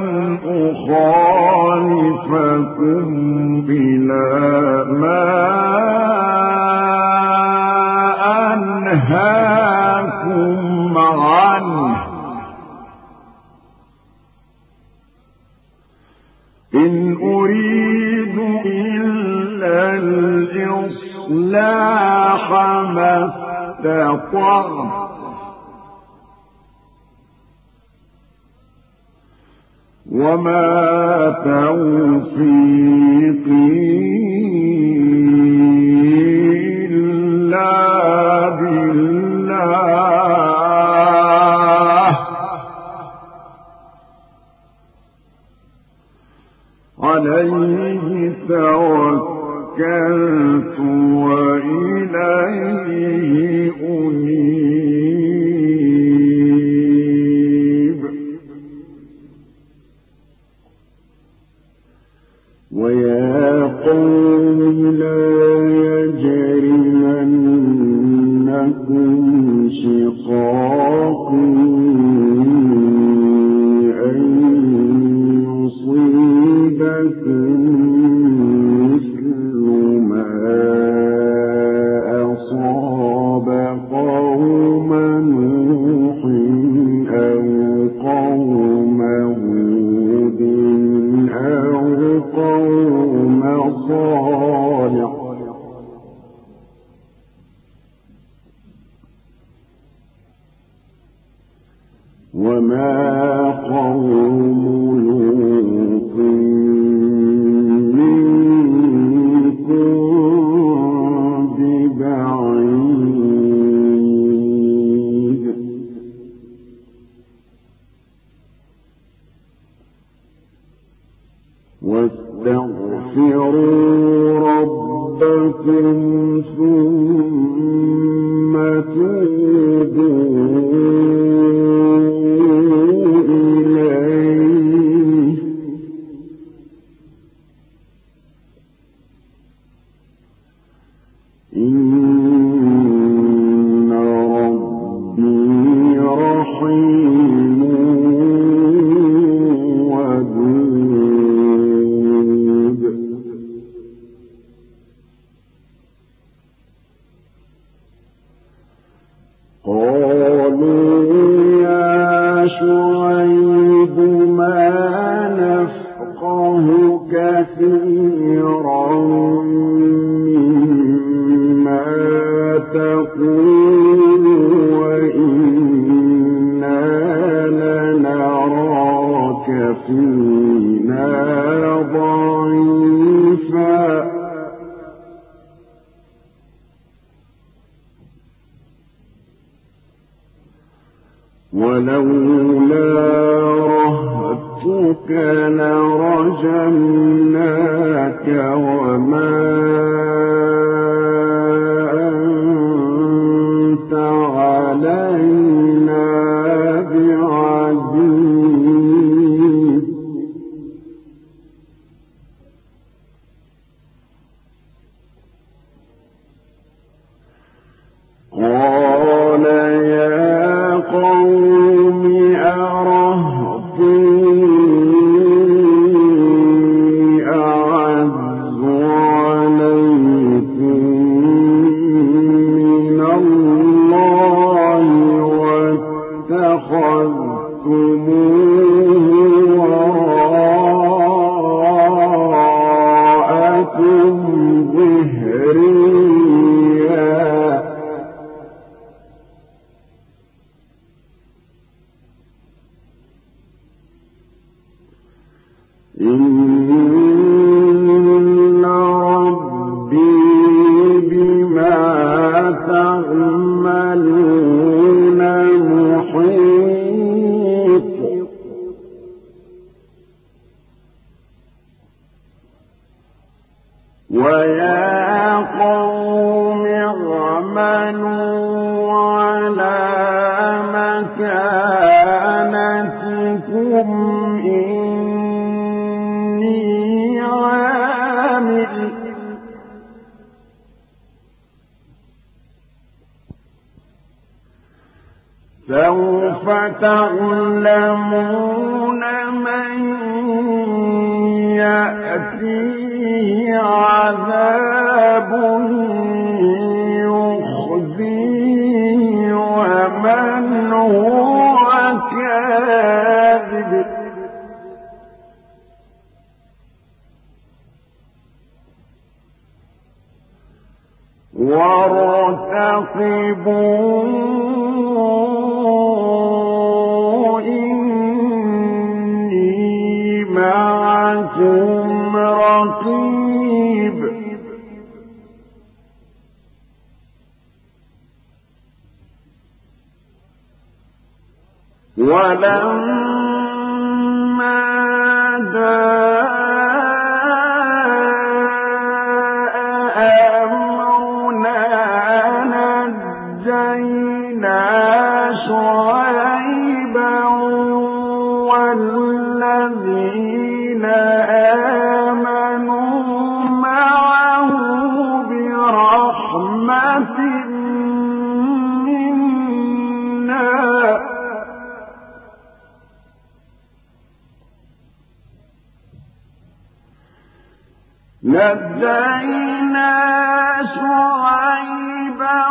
أخالفكم إلى ما أنهاكم عنه إن أريد إلا الإصلاح ما استطعت وما توفيقي إلا بالله عليه توكلت وإليه أنيب ويا قوم لا يجرمنكم شقاقي أن يصيبكم مثل ما أصاب قوم نوح أو قوم هود أو قوم صالح وما قوم لوط منكم ببعيد واستغفروا ربكم ثم توبوا إليه إن ربي رحيم ودود قال كثيرا مما تقول وإنا لنراك فينا ضعيفا ولولا رهتك لرجمناك وما أنت علينا بعزيز قال يا قوم أرهطي أعز عليكم من الله واتخذتموه وراءكم ظهريا إن ربي بما تعملون محيط ويا قوم اعملوا على مكانتكم إني عامل سوف تعلمون من يأتيه عذاب يخزيه ومن هو كاذب وارتقبوا إني معكم رقيب ولما جاء أمرنا نجينا شعيبا والذين آمنوا معه برحمة منا نجينا شعيبا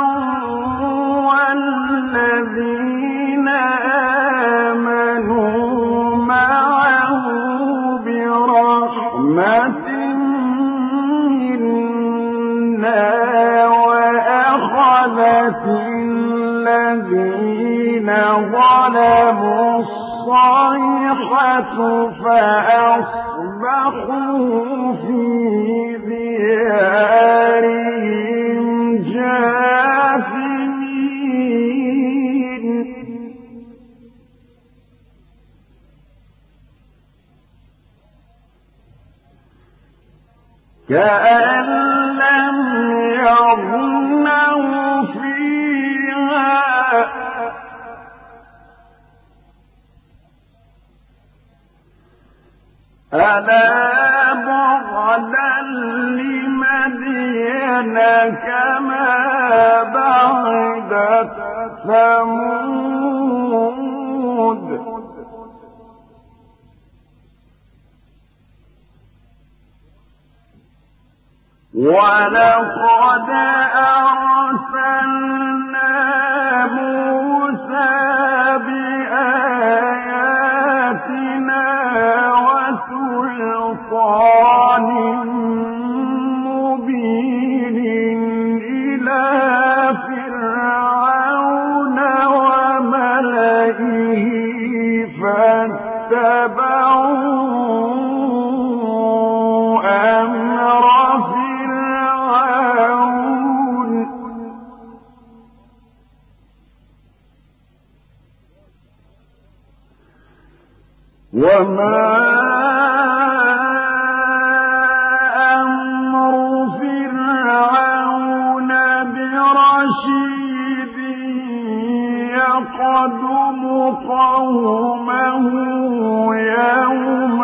والذين آمنوا معه برحمة منا وأخذت الذين ظلموا الصيحة فأصبحوا في ديارهم جاثمين كأن لم يغنوا فيها ألا بعدا لمدين كما بعدت ثمود ولقد أرسلنا موسى بآياتنا وسلطان وما أمر فرعون برشيد يقدم قومه يوم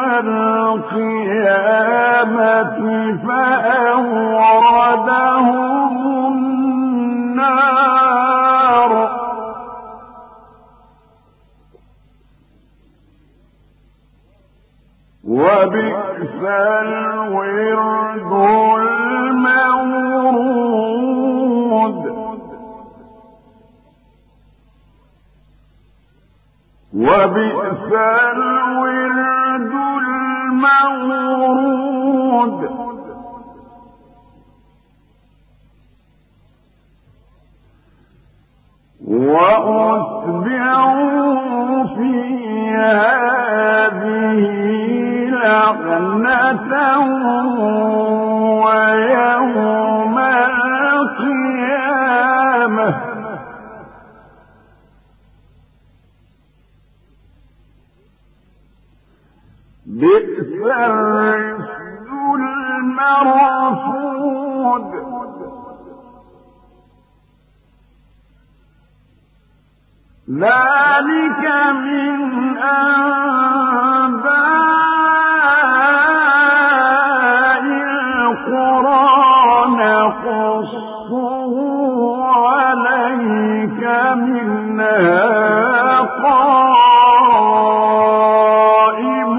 القيامة فأوردهم النار وبئس الورد المورود وبئس الورد المورود وأتبعوا في هذه لعنة ويوم القيامة بئس الرفد المرفود ذلك من أنباء القرى نقصه عليك منها قائم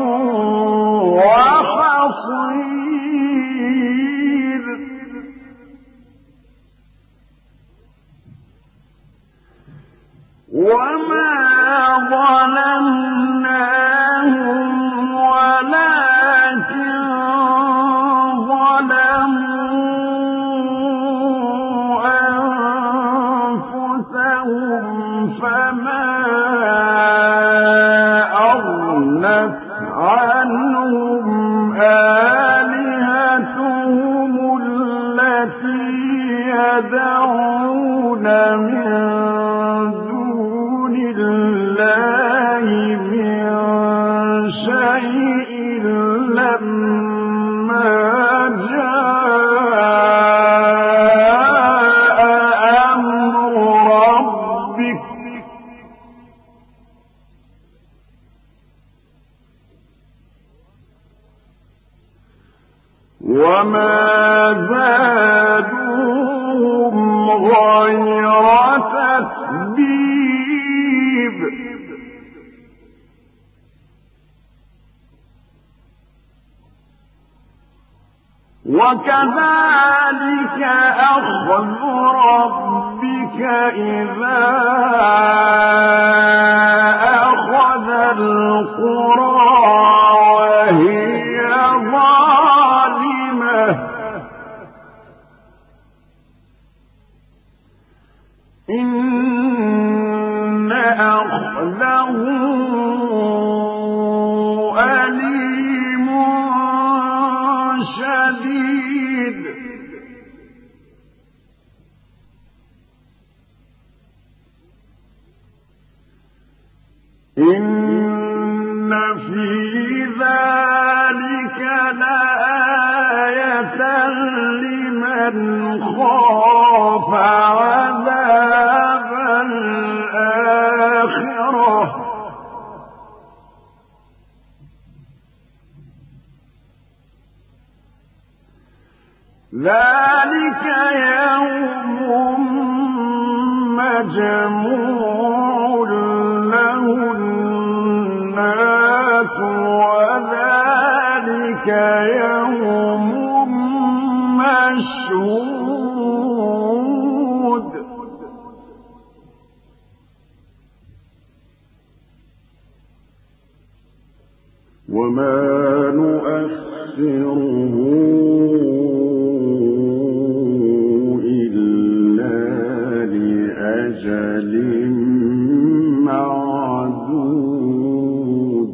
وحصيد وما ظلمناهم ولكن ظلموا أنفسهم فما أغنت عنهم آلهتهم التي يدعون من الله من شيء لما جاء أمر ربك وما زادوهم غير تتبيب وكذلك أخذ ربك إذا أخذ القرى وهي ظالمة إن أخذه أليم شديد إن في ذلك لآية لمن خاف عذاب الآخرة ذلك يوم مجموع له الناس وذلك يوم مشهود وما نؤخره أجل معدود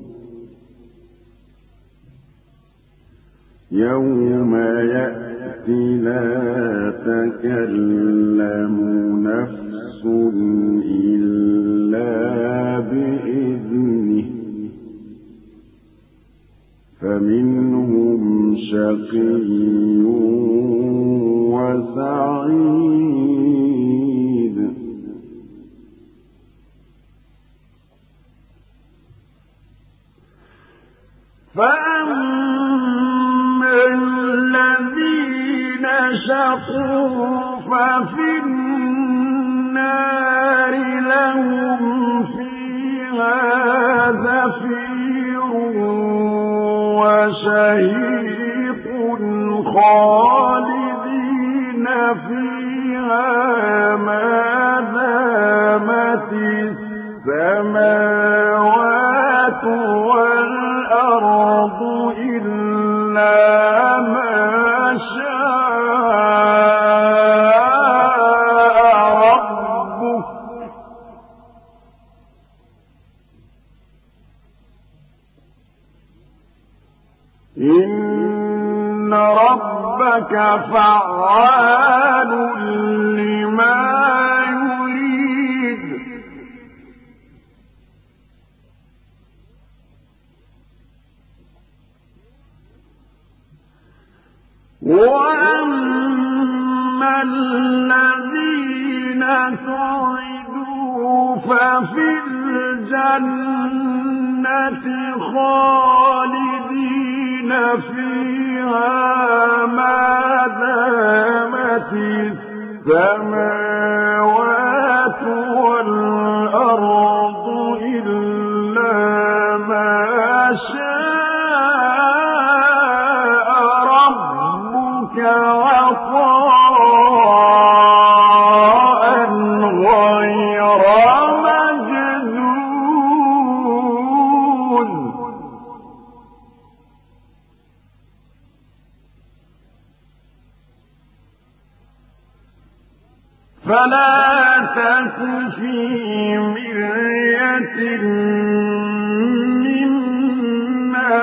يوم يأتي لا تكلم نفس إلا بإذنه شقي وسعيد فأما الذين شقوا ففي النار لهم فيها زفير وشهيق خالدين فيها ما دامت السماوات والأرض إلا ما شاء ربك إن ربك فعال لما يريد وأما الذين سعدوا ففي الجنة خالدين فيها ما دامت السماوات والأرض إلا ما شاء ربك عطاء غير مجنون فلا تك في مرية مما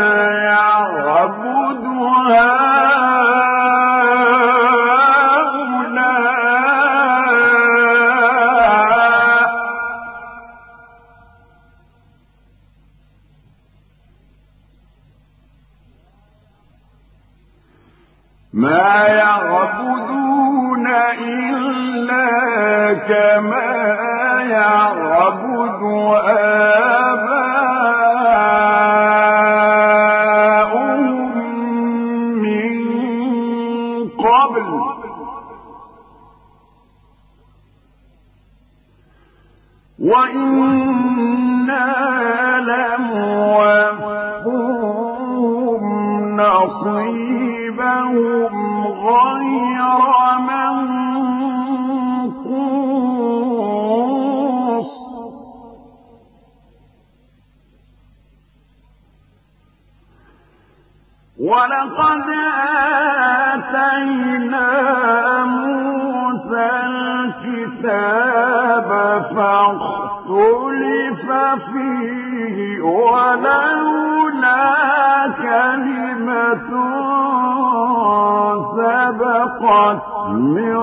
يعبد هؤلاء ما يعبدون إلا كما يعبد آباؤهم من قبل وإنا لموفوهم نصيبهم غير منقوص ولقد آتينا موسى الكتاب فاختلف فيه ولولا كلمة سبقت من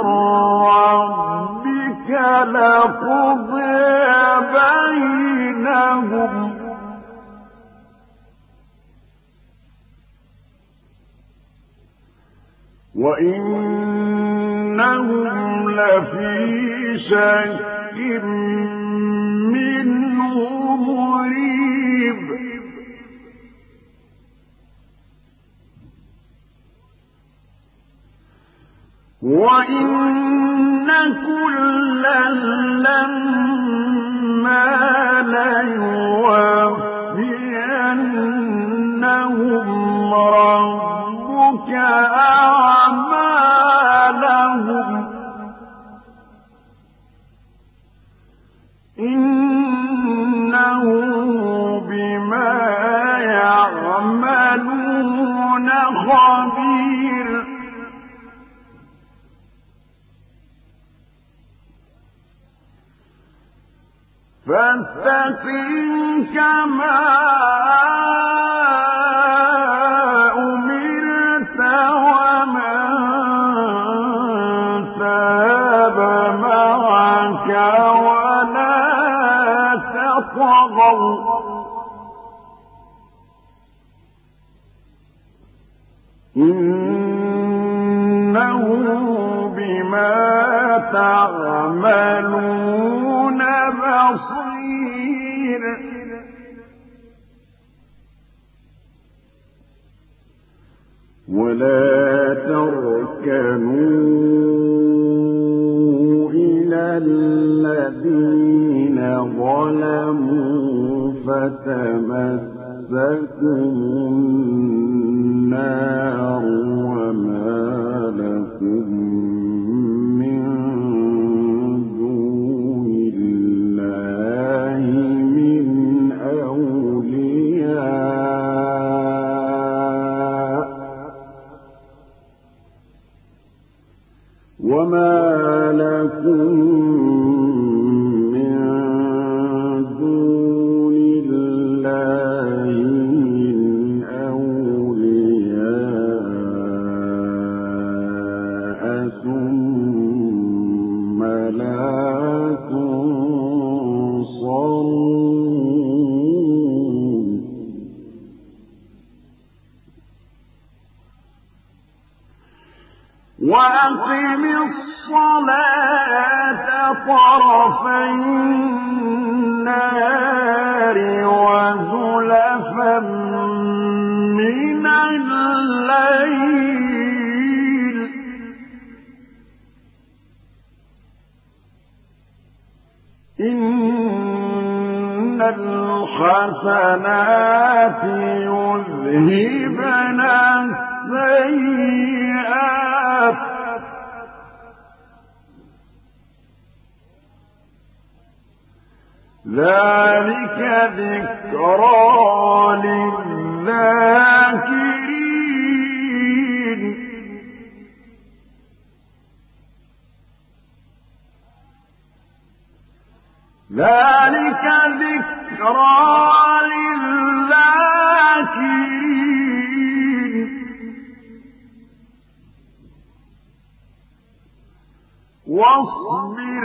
ربك لقضي بينهم وإنهم لفي شك منه مريب وإن كلا لما ليوفينهم ربك أعمالهم إنه بما يعملون خبير فاستقم كما أمرت ومن تاب معك ولا تطغوا إنه بما تعملون بصير ولا تركنوا إلى الذين ظلموا فتمسكم النار وما لكم من دون الله من أولياء وما لكم من دون الله من أولياء ثم لا تنصرون وأقم الصلاة طرفي النهار وزلفا من الليل إن الحسنات يذهبن السيئات ذلك ذكرى للذاكرين ذلك ذكرى للذاكرين واصبر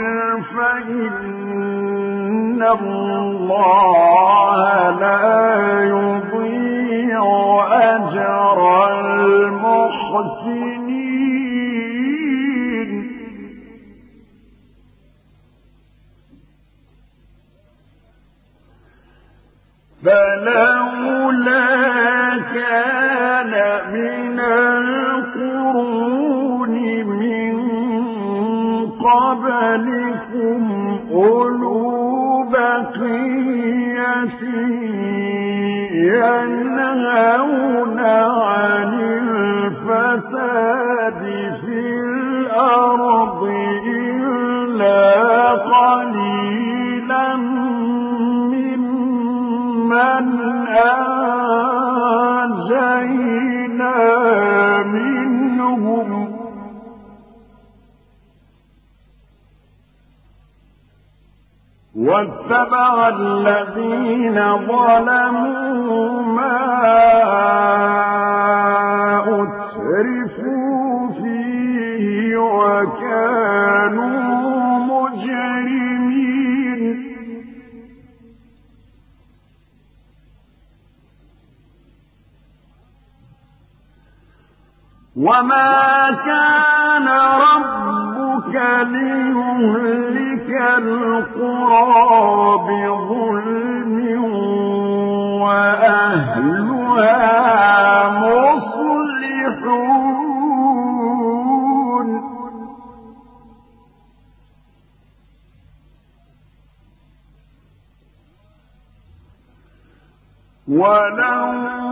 فإن الله لا يضيع أجر المحسنين فلولا كان من القرون من قبلكم أولو بقية ينهون عن الفساد في الأرض إلا قليلا ممن أنجينا منهم واتبع الذين ظلموا ما أترفوا فيه وكانوا مجرمين وما كان ربك ليهلك القرى بظلم وأهلها مصلحون ولو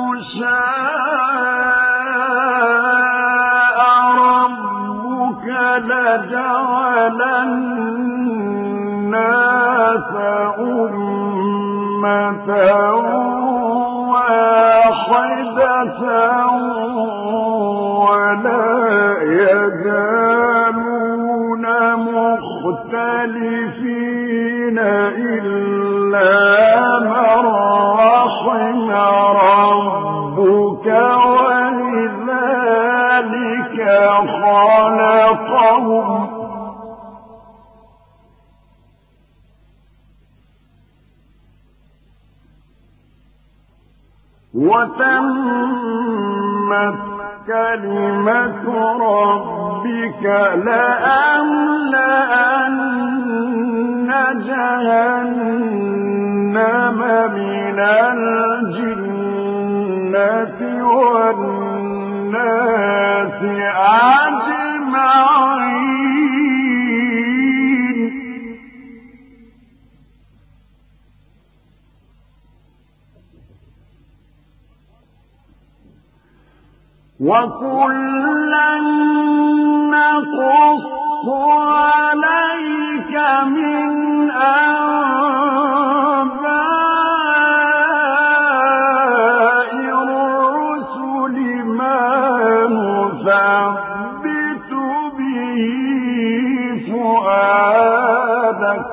شاء ربك لجعل الناس أمة واحدة ولا يزالون مختلفين إلا من رحم ربك ولذلك خلقهم وتمت كلمة ربك لأملأن جهنم من الجنة والناس أجمعين. وكلا نقص عليك من أنباء الرسل ما نثبت به فؤادك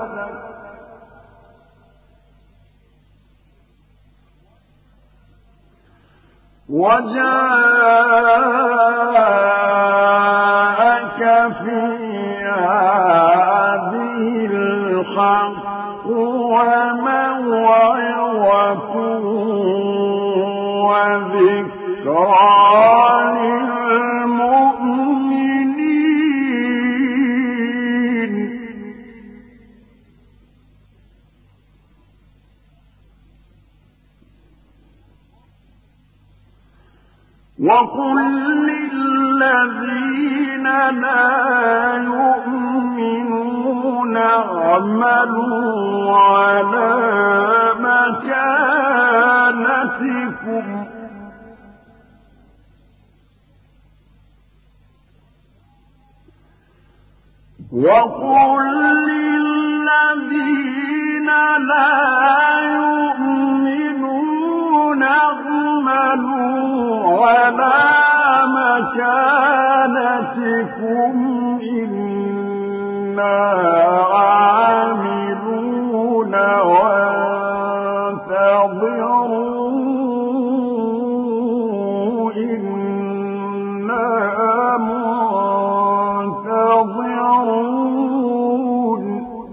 وجاءك في هذه الحق وموعظة وذكرى للمؤمنين. وقل للذين لا يؤمنون اعملوا على مكانتكم وقل للذين لا يؤمنون اعملوا على مكانتكم إنا عاملون وانتظروا إنا منتظرون.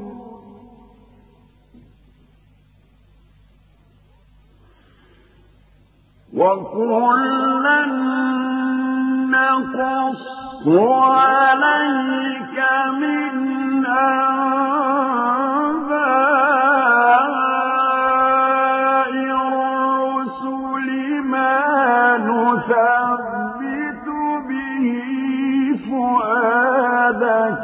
وكلا نقص عليك من أنباء الرسل ما نثبت به فؤادك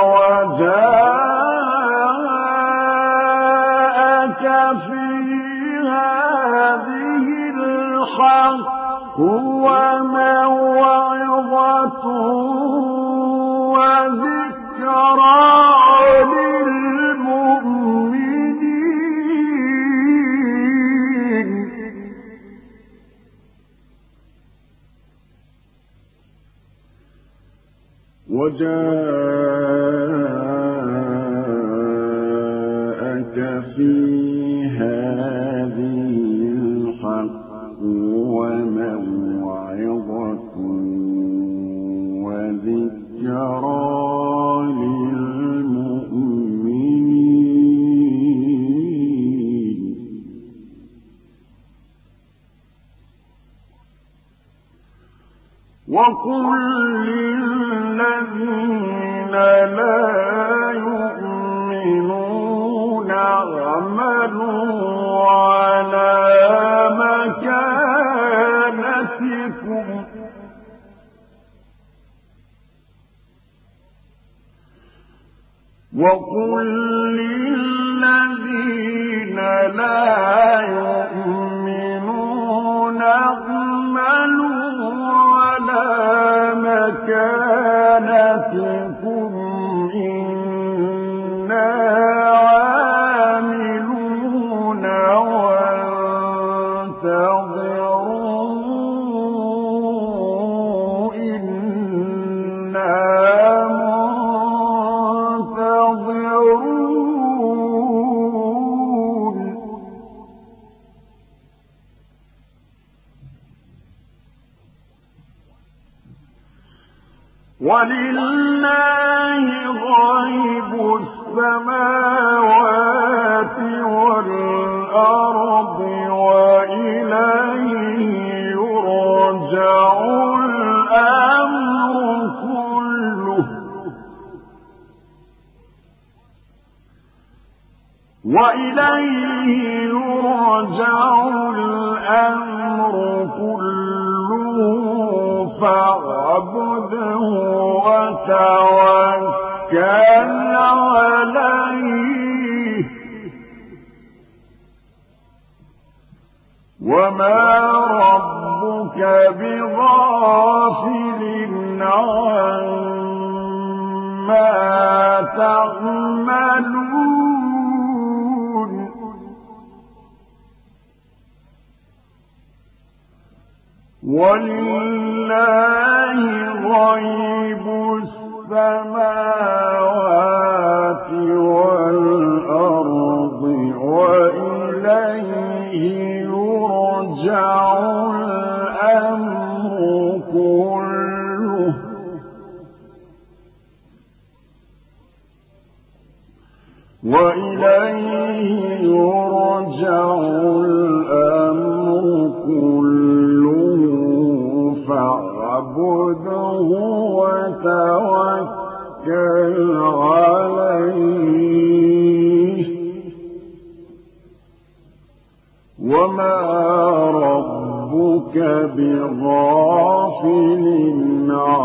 وجاءك في هذه الحق وموعظة وذكرى للمؤمنين. وجاءك في هذه الحق وموعظة وذكرى للمؤمنين. وقل للذين لا يؤمنون اعملوا على مكانتكم وقل للذين لا يؤمنون اعملوا على مكانتكم إنا عاملون وانتظروا إنا منتظرون. ولله غيب السماوات والأرض وإليه يرجع الأمر وإليه يرجع الأمر كله فاعبده وتوكل عليه وما ربك بغافل عما تعملون ولله غيب السماوات والأرض وإليه يرجع الأمر كله وإليه يرجع الأمر كله فاعبده وتوكل عليه وما ربك بغافل